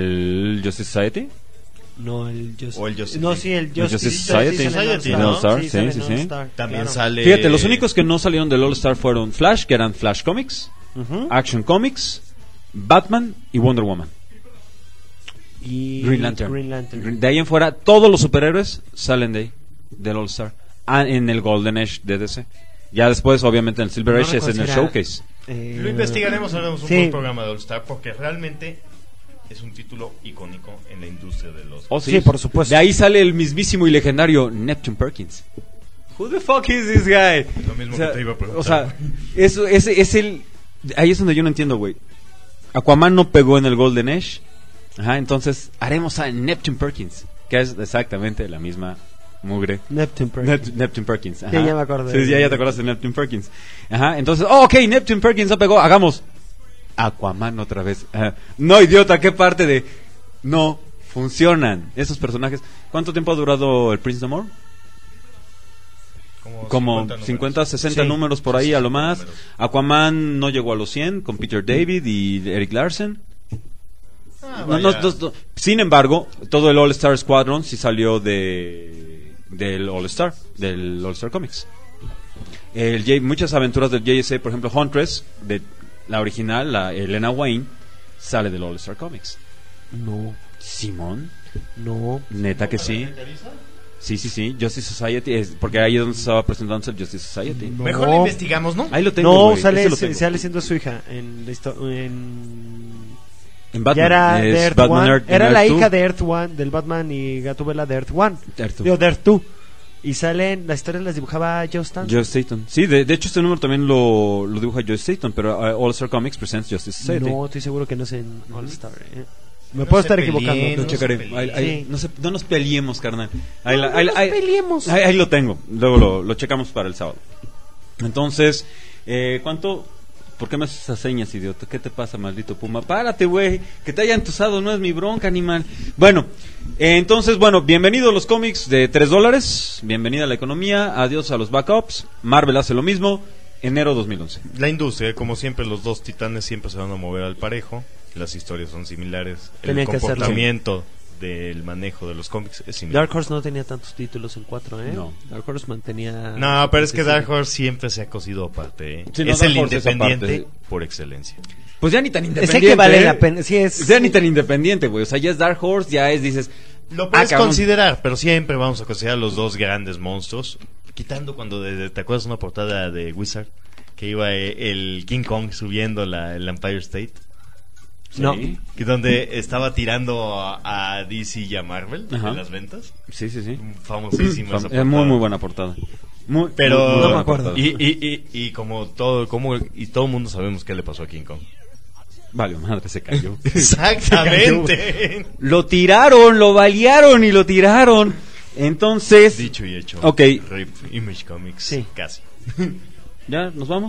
El Justice Society. No, el Justice. O el Justice No, League. sí, el El Justice, Justice Society. sale en All Society, Star. ¿no? All Star, Sí, sí, sale sí, en sí. All Star, También claro. sale... Fíjate, los únicos que no salieron del All Star fueron Flash, que eran Flash Comics, Ujú. Action Comics, Batman y Wonder Woman. Y Green Lantern. Green Lantern. De ahí en fuera, todos los superhéroes salen de ahí, del All Star. En el Golden Age de DC. Ya después, obviamente, en el Silver No Age es en el recuerdo si Showcase. Lo investigaremos, haremos un Sí. buen programa de All Star, porque realmente es un título icónico en la industria de los... Oh, Sí, por supuesto. De ahí sale el mismísimo y legendario Neptune Perkins. Who the fuck is this guy? Lo mismo que te iba a preguntar. O sea, eso es el... Ahí es donde yo no entiendo, güey. Aquaman no pegó en el Golden Age. Ajá, entonces haremos a Neptune Perkins, que es exactamente la misma mugre. Neptune Perkins. Neptune Perkins. Ajá. Sí, ya me acordé. Sí, ya te acuerdas de Neptune Perkins. Ajá, entonces, ok, Neptune Perkins no pegó, hagamos Aquaman otra vez. Ajá. No, idiota, ¿qué parte de no funcionan esos personajes? ¿Cuánto tiempo ha durado el Prince No More? Como 50, 60 Sí. números por ahí a lo 60 más. números. Aquaman no llegó a los 100 con Peter David y Eric Larsen. Ah, No, vaya. no. Sin embargo, todo el All Star Squadron sí salió del All Star, del All Star Comics. Muchas aventuras del JSA, por ejemplo, Huntress, de la original, la Elena Wayne, sale del All Star Comics. No, Simón, no. neta que sí. Sí, Justice Society, porque ahí es donde se estaba presentándose el Justice Society. No. Mejor lo investigamos, ¿no? Ahí lo tengo. No, güey, sale, ese lo tengo. sale siendo su hija en En Batman, ya era es de Earth Batman One. Earth- Era en la Earth hija 2. de Earth One, del Batman y Gatúbela de Earth One. Earth 2. Digo, de Earth 2. Y salen, las historias las dibujaba Joe Stansfield. Joe Staton. Sí, de hecho este número también lo dibuja Joe Staton, pero All Star Comics presents Justice Society. No, estoy seguro que no es en All Star. Me No puedo se estar peleen, equivocando. Lo no checaré. se Ahí- peleen. Sí. no nos peleemos, carnal. Ahí, No nos peleemos. Ahí lo tengo. Luego lo checamos para el sábado. Entonces, ¿cuánto? ¿Por qué me haces esas señas, idiota? ¿Qué te pasa, maldito Puma? Párate, güey. Que te hayan tusado no es mi bronca, animal. Bueno, entonces, bienvenido a los cómics de $3. Bienvenida a la economía. Adiós a los backups. Marvel hace lo mismo. Enero 2011. La industria, como siempre, los dos titanes siempre se van a mover al parejo. Las historias son similares. Tenía El que hacerlo. comportamiento del manejo de los cómics es similar. Dark Horse no tenía tantos títulos en 4, ¿eh? No. Dark Horse mantenía... No, pero es que Dark Horse siempre se ha cosido aparte. ¿eh? Sí, no, es Dark el Horse es independiente aparte. por excelencia. Pues ya ni tan Sé independiente. que vale ¿eh? la pena. Sí, es... Ya ni tan independiente, güey. O sea, ya es Dark Horse, ya es, dices... Lo puedes cabrón. considerar, pero siempre vamos a considerar los dos grandes monstruos. Quitando cuando te acuerdas una portada de Wizard que iba el King Kong subiendo el Empire State. No. Sí. Que donde estaba tirando a DC y a Marvel Ajá. en las ventas. Sí. Famosísima esa Es portada. muy, muy buena portada. Pero No me acuerdo. y como todo el mundo sabemos qué le pasó a King Kong. Vale, madre, se cayó. Exactamente. Lo tiraron, lo balearon y lo tiraron. Entonces, Dicho y hecho. Ok. RIP Image Comics. Sí. Casi. ¿ya nos vamos?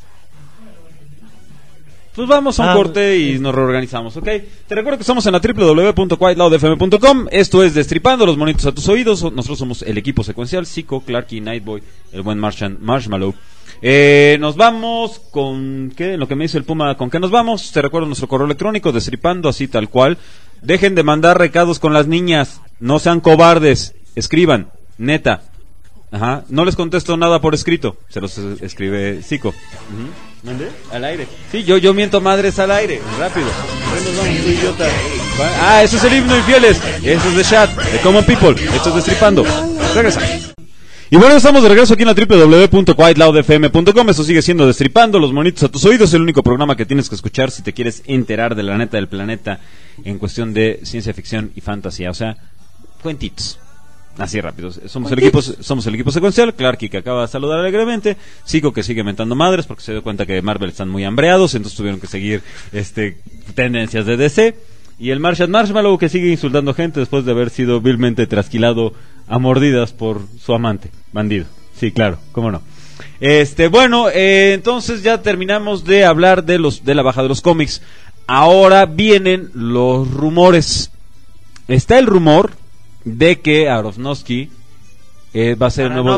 Pues vamos a un corte y nos reorganizamos, ¿ok? Te recuerdo que estamos en la www.quietloudfm.com. Esto es Destripando los monitos a tus oídos. Nosotros somos el equipo secuencial, Zico, Clarky, Nightboy, el buen Marshmallow. Nos vamos con... ¿qué? En lo que me dice el Puma, ¿con qué nos vamos? Te recuerdo nuestro correo electrónico, destripando, así tal cual. Dejen de mandar recados con las niñas. No sean cobardes. Escriban, neta. Ajá. No les contesto nada por escrito. Se los escribe Zico. ¿Mande? Al aire. Sí, yo miento madres al aire. Rápido. Ahí nos vamos, tú idiota. Eso es el himno infieles. Eso es The Chat, The Common People. Esto es Destripando. Regresa. Y bueno, estamos de regreso aquí en la www.quietloudfm.com. Esto sigue siendo Destripando los monitos a tus oídos. El único programa que tienes que escuchar si te quieres enterar de la neta del planeta en cuestión de ciencia ficción y fantasía. O sea, cuentitos. Así rápido. Somos el equipo secuencial. Clarky, que acaba de saludar alegremente. Zico, que sigue mentando madres porque se dio cuenta que Marvel están muy hambreados, entonces tuvieron que seguir tendencias de DC. Y el Marshmallow, que sigue insultando gente después de haber sido vilmente trasquilado a mordidas por su amante bandido. Sí, claro, cómo no. Bueno, entonces ya terminamos de hablar de la baja de los cómics. Ahora vienen los rumores. Está el rumor de que Aronofsky va a ser el nuevo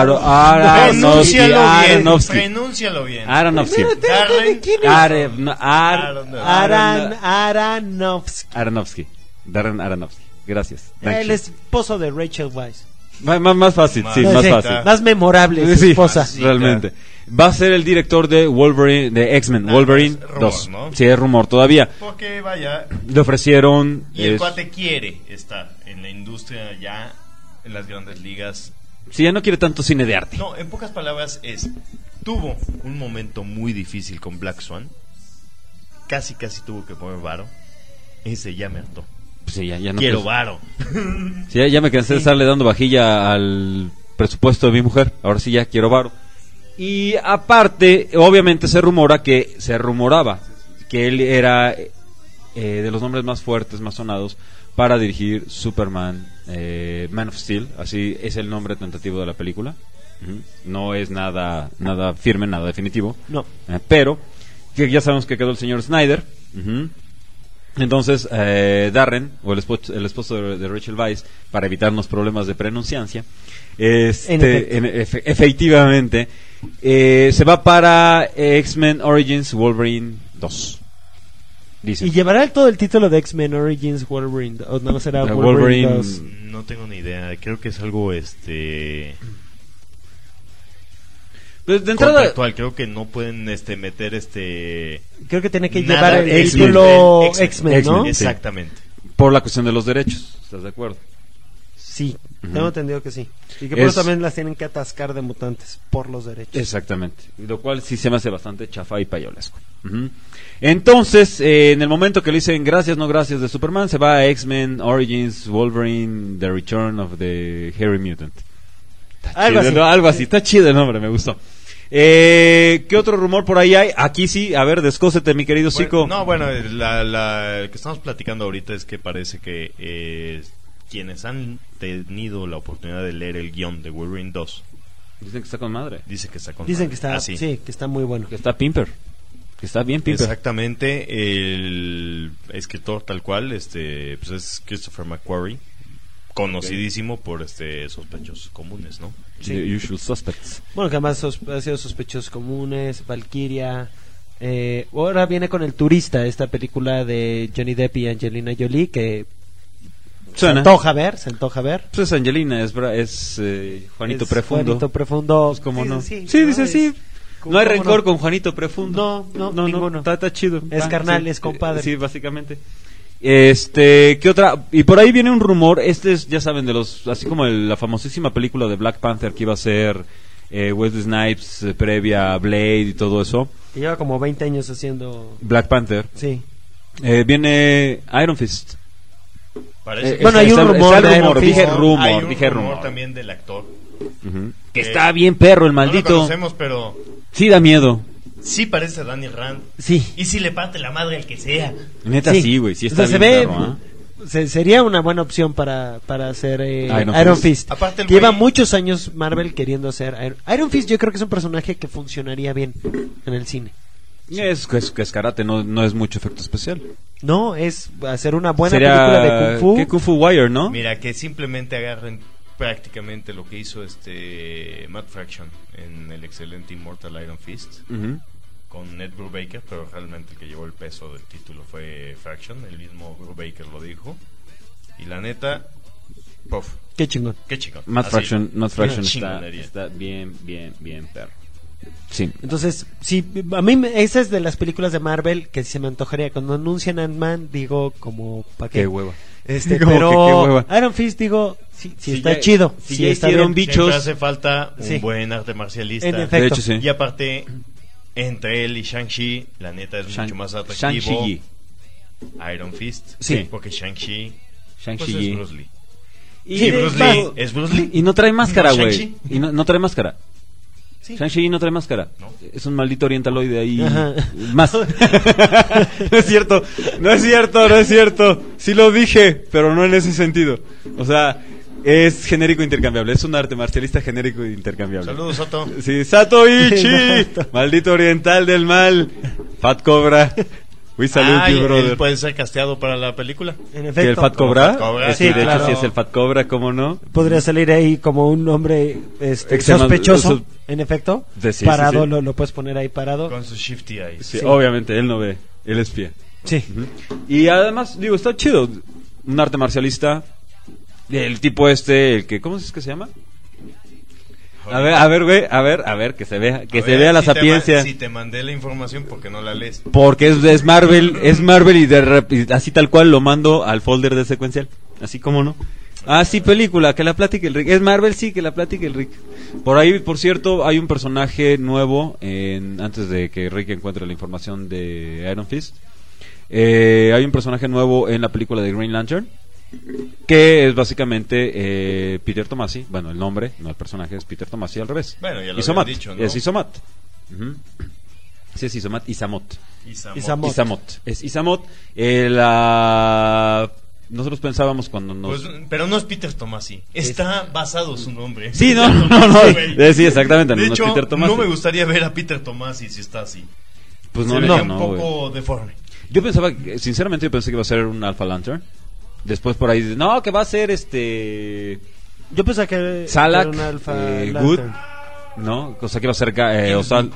Prenúncialo bien. Aronofsky. Darren Aronofsky. Gracias. El esposo de Rachel Weisz. Más fácil, sí, más fácil. Más memorable, su esposa. Sí, realmente. Va a ser el director de Wolverine, de X-Men, Wolverine 2. ¿No? Sí, es rumor todavía. Porque vaya. Le ofrecieron. Y el cuate quiere estar en la industria ya, en las grandes ligas. Sí, ya no quiere tanto cine de arte. No, en pocas palabras tuvo un momento muy difícil con Black Swan. Casi tuvo que poner varo. Ese ya me hartó. Sí, ya no quiero varo. Sí, ya me cansé de estarle dando vajilla al presupuesto de mi mujer. Ahora sí ya quiero varo. Y aparte, obviamente se rumoraba que él era de los nombres más fuertes, más sonados para dirigir Superman, Man of Steel. Así es el nombre tentativo de la película. No es nada firme, nada definitivo. No. Pero que ya sabemos que quedó el señor Snyder. Entonces, Darren, o el esposo de Rachel Weisz, para evitarnos problemas de pronunciancia, efectivamente, se va para X-Men Origins Wolverine 2. Dicen. ¿Y llevará todo el título de X-Men Origins Wolverine? ¿O no será Wolverine 2? No tengo ni idea. Creo que es algo Pues de entrada, contractual. Creo que no pueden meter Creo que tiene que nada, llevar el X-Men, título X-Men, X-Men, ¿no? Exactamente. por la cuestión de los derechos, ¿estás de acuerdo? Sí, tengo entendido que sí. Y que por eso también las tienen que atascar de mutantes por los derechos. Exactamente, lo cual sí se me hace bastante chafa y payolesco. Entonces, en el momento que le dicen gracias, no gracias de Superman, se va a X-Men Origins Wolverine The Return of the Hairy Mutant. Algo así, está chido el nombre, me gustó. ¿Qué otro rumor por ahí hay? Aquí sí, a ver, descósete, mi querido Zico. No, bueno, el que estamos platicando ahorita es que parece que quienes han tenido la oportunidad de leer el guión de Wolverine 2 dicen que está con madre. Dicen que está, sí, que está muy bueno. Que está pimper. Que está bien pimper. Exactamente, el escritor tal cual, pues es Christopher McQuarrie, conocidísimo por Sospechosos Comunes, ¿no? Sí. The Usual Suspects. Bueno, que además ha sido Sospechosos Comunes, Valkyria. Ahora viene con El Turista, esta película de Johnny Depp y Angelina Jolie, que suena. Se antoja ver. Pues es Angelina, es Juanito Profundo. Juanito Profundo. Pues cómo no. Sí, dice sí. No hay rencor con Juanito Profundo. No, ninguno. Está chido. Es carnal, es compadre. Sí, básicamente. ¿Qué otra? Y por ahí viene un rumor, ya saben, de los, así como la famosísima película de Black Panther que iba a ser Wesley Snipes previa a Blade y todo eso. Que lleva como 20 años haciendo Black Panther. Sí. Viene Iron Fist. Parece bueno, hay un rumor de Iron Fist. Dije rumor. Hay un rumor también del actor Ujú. Que está bien perro el No lo maldito. conocemos, pero Sí da miedo. sí parece a Danny Rand. Sí. Y si le parte la madre al que sea. Neta sí, güey, sí O está sea, bien se ve, perro, ¿ah? sería una buena opción para hacer Iron Iron Fist. Fist. Aparte el Lleva güey- muchos años Marvel queriendo hacer Iron Fist. Yo creo que es un personaje que funcionaría bien en el cine. Es karate, no es mucho efecto especial. No, es hacer una buena Sería película de Kung Fu. ¿qué Kung Fu Wire, ¿no? Mira, que simplemente agarren prácticamente lo que hizo Matt Fraction en el excelente Immortal Iron Fist Ujú. con Ed Brubaker, pero realmente el que llevó el peso del título fue Fraction, el mismo Brubaker lo dijo. Y la neta, puff, Qué chingón. qué chico. Matt Fraction Una está chingonería. bien perro. Sí. Entonces, sí, a mí esa es de las películas de Marvel que se me antojaría. Cuando anuncian Ant-Man, digo, como, ¿para qué? Qué hueva. Como Pero que qué hueva. Iron Fist, digo, sí, Si está ya- chido. si sí ya está hicieron bien. bichos. Siempre hace falta un Sí. buen arte marcialista. En De efecto. hecho, sí. Y aparte, entre él y Shang-Chi, la neta es mucho más atractivo. Shang-Chi. Iron Fist. Sí. Porque Shang-Chi pues Shang-Chi. es Bruce Lee. Y, Sí, Bruce más- Lee. ¿Es Bruce Lee? y no trae máscara, ¿No, güey. Shang-Chi? Y no trae máscara. Sí. Shang-Chi no trae máscara. No. Es un maldito orientaloide ahí. Ajá. Más. No es cierto. No es cierto. Sí lo dije, pero no en ese sentido. O sea, es genérico intercambiable. Es un arte marcialista genérico intercambiable. Saludos, Soto. Sí, Satoichi. Maldito oriental del mal. Fat Cobra. We salute you, él brother. puede ser casteado para la película. En ¿Que efecto. el Fat como Cobra? Fat Cobra, Sí, sí, de claro. hecho sí es el Fat Cobra, ¿cómo no? Podría salir ahí como un hombre Extrema- sospechoso, en efecto. Sí, parado, sí. Lo puedes poner ahí parado. Con su shifty eyes. Sí, Sí. obviamente, él no ve. Él espía. Sí. Y además, digo, está chido. Un arte marcialista. El tipo el que, ¿cómo es que se llama? A ver, güey, a ver, que se vea, A ver, vea la si te sapiencia. si te mandé la información, porque no la lees. Porque es Marvel y así tal cual lo mando al folder de secuencial. Así como no. Ah, sí, película, que la platique el Rick. Es Marvel, sí, que la platique el Rick. Por ahí, por cierto, hay un personaje nuevo, antes de que Rick encuentre la información de Iron Fist. Hay un personaje nuevo en la película de Green Lantern, que es básicamente Peter Tomasi. Bueno, el nombre, no el personaje, es Peter Tomasi al revés. Bueno, ya lo Isomat, habían dicho, ¿no? es Isomat. Ujú. Sí, es Isomat, Isamot. Isamot. Isamot. Es Isamot. Nosotros pensábamos cuando nos... Pues, pero no es Peter Tomasi. Está basado su nombre. Sí, no, Peter no, Tomasi, güey. sí, exactamente. De no hecho, es Peter Tomasi. no me gustaría ver a Peter Tomasi si está así. Pues Se no, ve no, un no, poco güey. deforme. Yo pensaba, sinceramente, yo pensé que iba a ser un Alpha Lantern. Después por ahí, no, que va a ser Yo pensaba que Salak, era un alfa Good, lantern. ¿no? O sea, que iba a ser Osal,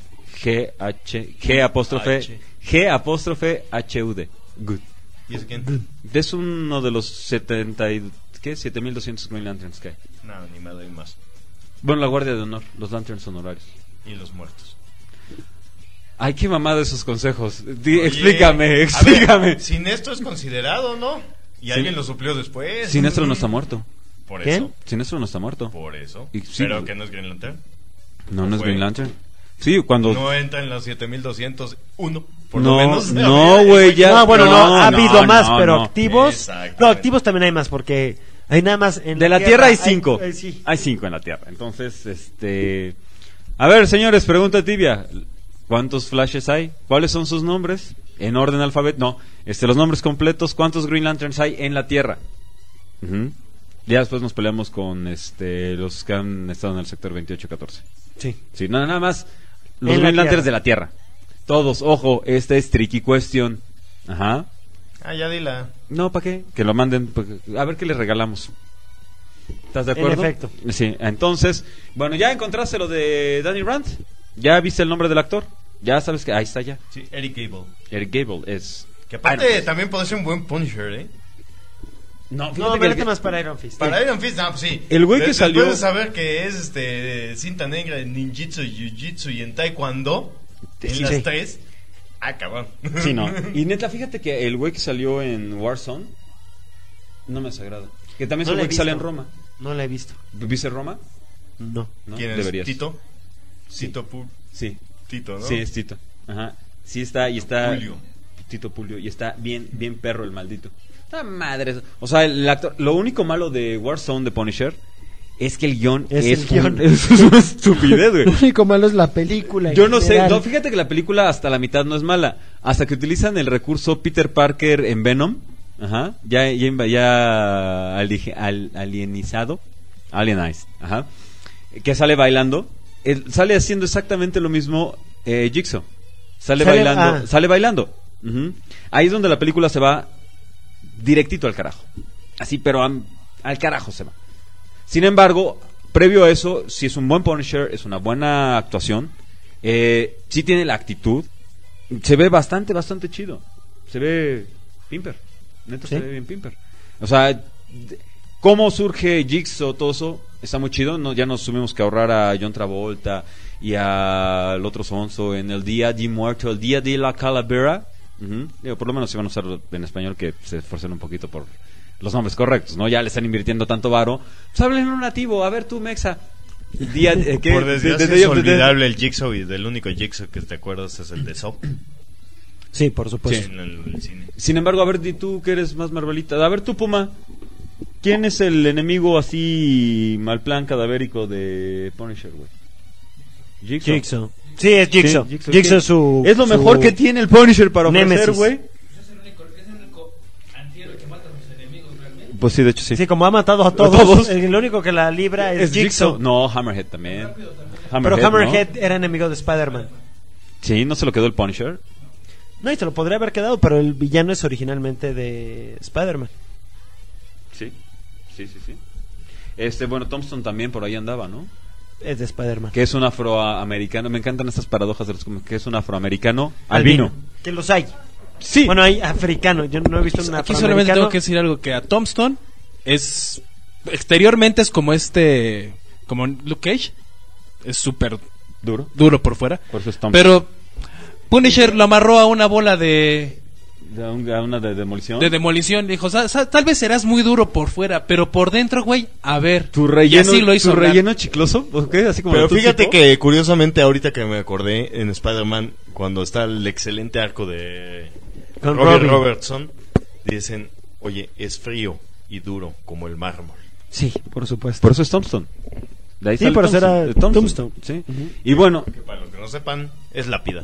G apóstrofe HUD. Good. ¿Y es quién? Es uno de los 7,200 Green Lanterns que hay. No, ni madre hay más. Bueno, la Guardia de Honor, los Lanterns honorarios. Y los muertos. Ay, qué mamada esos consejos. Oye, Explícame. a ver, Sinestro es considerado, ¿no? Y alguien lo suplió después. Sinestro no está muerto. Por ¿Quién? eso. Sinestro no está muerto. Por eso. Y sí, Pero pues- que no es Green Lantern. No es fue. Green Lantern. Sí, cuando... No entra en los 7201, por No, lo menos. no, güey, ya- No, bueno, no, ha no, habido más, no, pero no. activos. Exactamente. No, activos también hay más, porque hay nada más en De la Tierra hay 5. sí. Hay 5 en la Tierra. Entonces, A ver, señores, pregunta tibia. ¿Cuántos flashes hay? ¿Cuáles son sus nombres? En orden alfabeto. No, los nombres completos. ¿Cuántos Green Lanterns hay en la Tierra? Ujú. Ya después nos peleamos con los que han estado en el sector 2814. Sí. Sí, nada más los En la Green Lanterns Tierra. de la Tierra. Todos, ojo, esta es tricky question. Ajá. Ah, ya dila. No, ¿para qué? Que lo manden, a ver qué les regalamos. ¿Estás de En acuerdo? efecto. Sí, entonces, bueno, ¿ya encontraste lo de Danny Rand? ¿Ya viste el nombre del actor? Ya sabes que ahí está ya. Sí, Eric Gable. Eric Gable es... Que aparte Iron también puede ser un buen Punisher, ¿eh? No, No, fíjate me que late más para Iron Fist. Para Iron Fist, pues sí. El güey que salió- Después de saber que es cinta negra en ninjitsu, jiu-jitsu y en taekwondo, en Sí, las sí. tres. Ah, cabrón. Sí, no. Y neta, fíjate que el güey que salió en Warzone no me desagrada. Que también es No el la he güey que sale en visto. Roma. No la he visto. ¿Viste Roma? No. ¿No? ¿Quién es? Deberías. ¿Tito? Sí. Sí. Tito, ¿no? Sí, es Tito. Ajá. Sí está, y está... Pulio. Tito Pulio. Y está bien, bien perro el maldito. ¡Ah, madre! O sea, el actor... Lo único malo de Warzone de Punisher es que el guión Es es, el guión. es una estupidez, güey. Lo único malo es la película. Yo en no sé, general. no, fíjate que la película hasta la mitad no es mala. Hasta que utilizan el recurso Peter Parker en Venom, ajá, alienized, ajá, que sale bailando, sale haciendo exactamente lo mismo Jigsaw. Sale bailando. Ujú. Ahí es donde la película se va directito al carajo. Así, pero al carajo se va. Sin embargo, previo a eso, si es un buen Punisher, es una buena actuación, sí tiene la actitud, se ve bastante chido, se ve pimper, neta, ¿Sí? se ve bien pimper. O sea, cómo surge Jigsaw, todo eso, está muy chido. No, ya nos tuvimos que ahorrar a John Travolta y al otro sonso en el Día de Muerto, el Día de la Calavera. Uh-huh. Digo, por lo menos si van a usar en español, que se esfuercen un poquito por los nombres correctos, ¿no? Ya le están invirtiendo tanto varo. Pues hablen en un nativo, a ver tú, Mexa. Por desgracia es olvidable el Jigsaw, y del único Jigsaw que te acuerdas es el de Saw. Sí, por supuesto. En el cine. Sin embargo, a ver, di tú que eres más Marvelita. A ver tú, Puma, ¿quién es el enemigo así mal plan cadavérico de Punisher, güey? Jigsaw. Sí, es Jigsaw. Sí, Jigsaw es su... Es lo mejor que tiene el Punisher para ofrecer, Némesis. güey. Pues sí, de hecho sí. Sí, como ha matado a todos, el único que la libra es Jigsaw. No, Hammerhead también. Pero Hammerhead ¿no? era enemigo de Spider-Man. Sí, no se lo quedó el Punisher. No, y se lo podría haber quedado, pero el villano es originalmente de Spider-Man. Sí. Bueno, Tombstone también por ahí andaba, ¿no? Es de Spider-Man. Que es un afroamericano. Me encantan estas paradojas de los que es un afroamericano albino. Que los hay. Sí. Bueno, hay africano. Yo no he visto un Aquí afroamericano. solamente tengo que decir algo, que a Tombstone es exteriormente es como Luke Cage, es súper duro por fuera, Por eso es Tombstone. pero Punisher lo amarró a una bola de A una de demolición. demolición. Dijo, tal vez serás muy duro por fuera, pero por dentro, güey, a ver. Tu relleno, y así lo hizo tu hablar. relleno chicloso, ¿o qué? Así como Pero el Tootsie fíjate Pop. que curiosamente ahorita que me acordé en Spider-Man, cuando está el excelente arco de Con Robert Robin. Robertson, dicen, oye, es frío y duro como el mármol. Sí, por supuesto. Por eso es Tombstone. De ahí Sí, sale por eso era de Tombstone. Tombstone. Sí. Ujú. Y bueno. Que para los que no sepan, es lápida.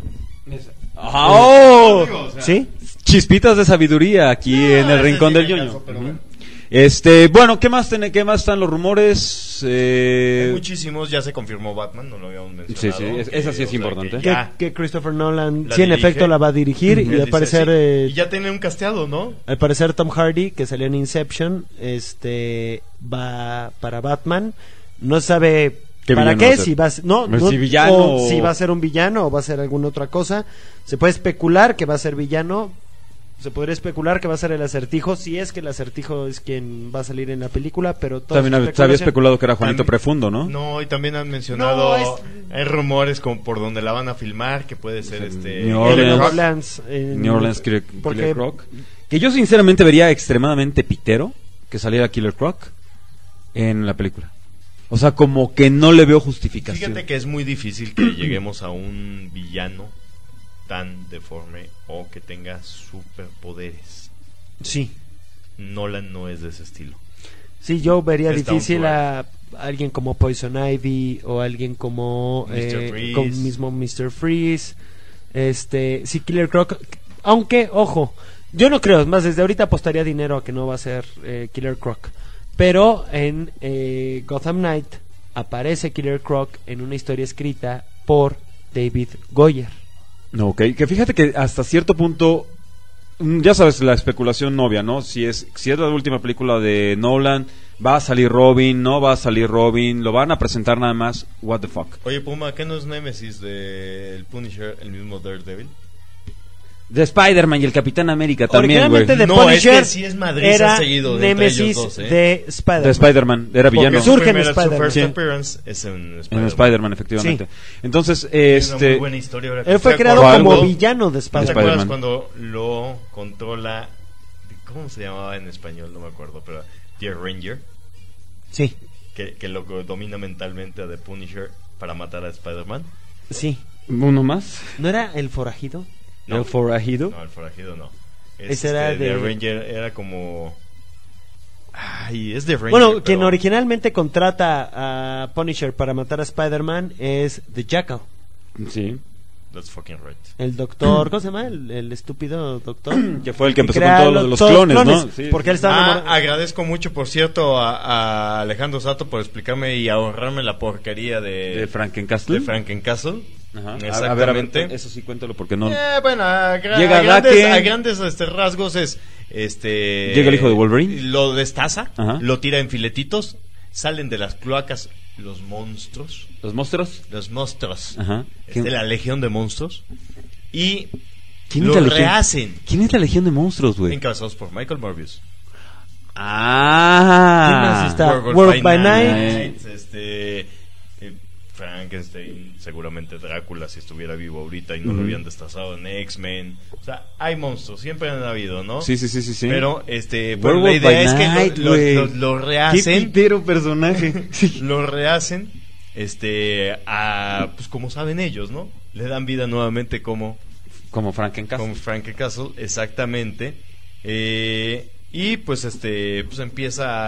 ¡Oh! ¿Sí? Chispitas de sabiduría aquí en el rincón del ñoño. pero Ujú. bueno. Bueno, ¿qué más están los rumores? Hay muchísimos, ya se confirmó Batman, no lo habíamos mencionado. Sí, esa sí es importante. que ya- Que Christopher Nolan, La sí, en dirige. efecto, la va a dirigir. Él Y al dice, parecer, sí. Y ya tiene un casteado, ¿no? al parecer Tom Hardy, que salió en Inception, va para Batman. No sabe ¿Qué para villano qué, va a ser? si va a ser, no, Si villano o o- si va a ser un villano o va a ser alguna otra cosa. Se puede especular que va a ser villano. Se podría especular que va a ser el Acertijo, si es que el Acertijo es quien va a salir en la película, pero todo También se había especulado que era Juanito Profundo, ¿no? No, y también han mencionado, No, hay rumores como por donde la van a filmar, que puede ser New New Orleans. Orleans, New Orleans Killer porque- Croc. Que yo sinceramente vería extremadamente pitero que saliera Killer Croc en la película. O sea, como que no le veo justificación. Fíjate que es muy difícil que lleguemos a un villano tan deforme o que tenga superpoderes. Sí. Nolan no es de ese estilo. Sí, yo vería Es down difícil to a alguien como Poison Ivy o alguien como Mr. Freeze. como mismo Mr. Freeze. Sí, Killer Croc. Aunque, ojo, yo no creo, es más, desde ahorita apostaría dinero a que no va a ser Killer Croc. Pero en Gotham Knight aparece Killer Croc en una historia escrita por David Goyer. No, ok, que fíjate que hasta cierto punto, ya sabes, la especulación novia, ¿no? Si es la última película de Nolan, va a salir Robin, no va a salir Robin, lo van a presentar nada más, what the fuck. Oye, Puma, ¿qué no es Nemesis del Punisher, el mismo Daredevil? De Spider-Man y el Capitán América también, güey. Originalmente de No, Punisher es que sí es Madrid, se era ha seguido entre Nemesis ellos dos, ¿eh? de Spider-Man. De Spider-Man, era Porque villano. surge en Su Spider-Man. first Sí. appearance es en Spider-Man. En Spider-Man, efectivamente. Sí. Entonces, Es una muy buena historia. ahora que Él fue estoy creado acordando. como villano de ¿No te Spider-Man. acuerdas Spider-Man. cuando lo controla? ¿Cómo se llamaba en español? No me acuerdo, pero The Ranger, Sí, que lo domina mentalmente a The Punisher para matar a Spider-Man. sí. ¿Uno más? ¿No era el forajido? No. ¿El forajido? No, el forajido no. Ese era The de- Ranger era como Ay, es de Ranger. Bueno, quien pero- originalmente contrata a Punisher para matar a Spider-Man es The Jackal. Sí. That's fucking right. El doctor, ¿cómo se llama? El estúpido doctor. Que fue el que empezó crea con todo lo de los todos clones, ¿no? Sí. Porque él estaba enamorado. Agradezco mucho, por cierto, a Alejandro Sato por explicarme y ahorrarme la porquería De Frankencastle. de Frankencastle. Ajá. Exactamente. A ver, eso sí cuéntalo porque no. Bueno, Llega Dake. a grandes rasgos es Llega el hijo de Wolverine. Lo destaza, Ajá. lo tira en filetitos, salen de las cloacas los monstruos, Los monstruos. Ajá. la legión de monstruos, y ¿Quién lo es la legión? rehacen, ¿Quién es la legión de monstruos, güey? encabezados por Michael Morbius. ¿Quién más está? Werewolf by Night. Frankenstein, seguramente Drácula si estuviera vivo ahorita y no lo habían destazado en X-Men. O sea, hay monstruos, siempre han habido, ¿no? Sí. Pero pues, Werewolf la idea by es que Night, lo güey. rehacen. Qué pitero personaje. Lo rehacen, pues como saben ellos, ¿no? Le dan vida nuevamente como Frankencastle. Frankencastle, exactamente. Y pues pues empieza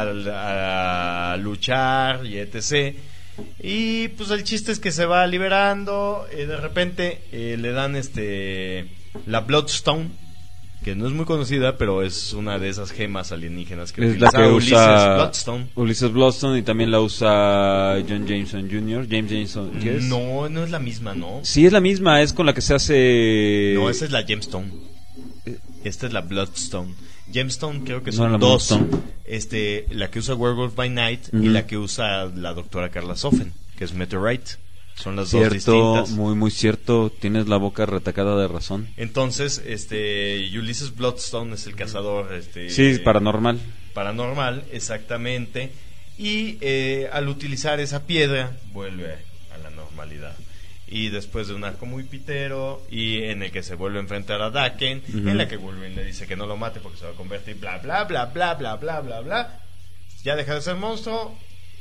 a luchar y etc. Y pues el chiste es que se va liberando, de repente le dan la Bloodstone, que no es muy conocida, pero es una de esas gemas alienígenas que Es la que usa Ulises Ulises Bloodstone y también la usa John Jameson Jr. James Jameson, ¿qué es? No es la misma, ¿no? Sí, es la misma, es con la que se hace. No, esa es la Gemstone. Esta es la Bloodstone. Gemstone creo que No, son la dos. Bloodstone. La que usa Werewolf by Night y la que usa la doctora Carla Sofen, que es Meteorite. Son las dos Cierto, distintas. muy cierto. Tienes la boca retacada de razón. Entonces, Ulysses Bloodstone es el cazador, Sí, paranormal. paranormal, exactamente. Y al utilizar esa piedra vuelve a la normalidad. Y después de un arco muy pitero y en el que se vuelve a enfrentar a Daken, en la que Wolverine le dice que no lo mate porque se va a convertir, bla bla bla bla bla bla bla bla. Ya deja de ser monstruo.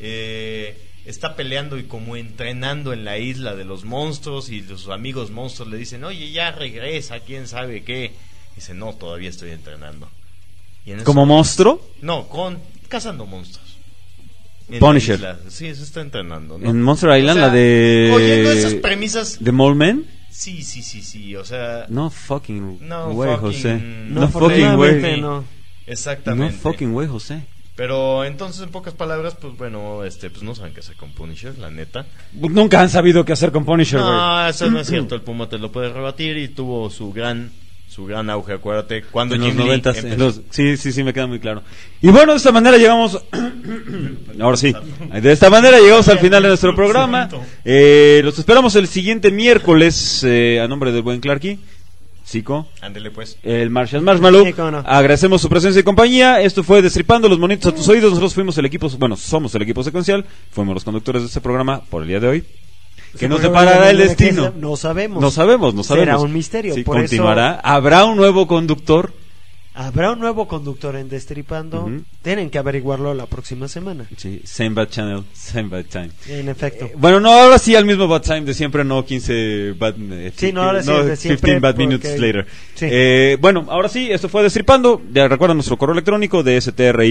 Está peleando y como entrenando en la isla de los monstruos, y sus amigos monstruos le dicen, oye, ya regresa, quién sabe qué. Dice, no, todavía estoy entrenando. Y en eso- ¿Como monstruo? No, cazando monstruos. En Punisher. la isla. Sí, se está entrenando, ¿no? En Monster Island, O sea, la de. oyendo esas premisas. ¿De Mole Man? Sí, o sea. No fucking No way, fucking- José. no No fucking afortunadamente way. no. Exactamente. No fucking way, José. Pero entonces, en pocas palabras, pues bueno, pues no saben qué hacer con Punisher, la neta. Nunca han sabido qué hacer con Punisher, güey. No, eso no es cierto. El Puma te lo puede rebatir y tuvo su gran auge, acuérdate. Cuando En los Jim Lee 90 empezó. sí, me queda muy claro. Y bueno, de esta manera llegamos. Ahora sí, de esta manera llegamos al final de nuestro programa. Los esperamos el siguiente miércoles. A nombre del buen Clarky, Zico, Ándele, pues. el Marshmallow. Sí, cómo no. Agradecemos su presencia y compañía. Esto fue Destripando los Monitos a tus oídos. Nosotros fuimos el equipo, somos el equipo secuencial. Fuimos los conductores de este programa por el día de hoy. ¿Qué nos deparará el destino? No sabemos. No sabemos. Será un misterio. Sí, por continuará. eso ¿Habrá un nuevo conductor? habrá un nuevo conductor en Destripando. Ujú. Tienen que averiguarlo la próxima semana. Sí, same bad channel, same bad time. En efecto. Bueno, no, ahora sí al mismo bad time de siempre, no 15 bad... Sí, no, ahora sí es de siempre, 15 bad porque- minutes later. Sí. Bueno, ahora sí, esto fue Destripando. Ya recuerdan nuestro correo electrónico de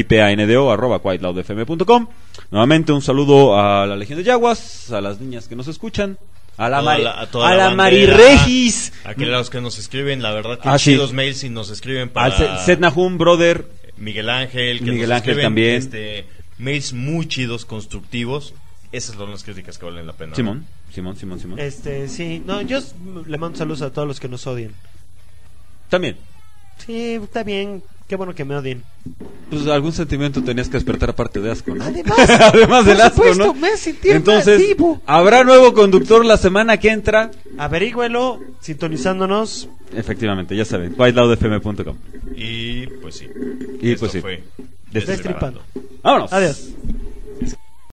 stripando@quietloudfm.com. Nuevamente un saludo a la Legión de Yaguas, a las niñas que nos escuchan, a la, A toda a la bandera, Mariregis, A que los que nos escriben, la verdad que Ah, sí. chidos mails y nos escriben para al Seth Nahum, brother. Miguel Ángel, que Miguel nos Ángel escriben, también. mails muy chidos, constructivos. Esas son las críticas que valen la pena. ¿no? Simón. Sí, no, yo le mando saludos a todos los que nos odian. También. Sí, está bien. Qué bueno que me odien. Pues algún sentimiento tenías que despertar aparte de asco, ¿no? Además, Además del por asco, supuesto, ¿no? me hace sentir Entonces, más vivo. ¿habrá nuevo conductor la semana que entra? Averígüelo sintonizándonos. Efectivamente, ya saben, quietloudfm.com. Y pues sí. Y Esto pues sí. fue Destripando. ¡Vámonos! Adiós.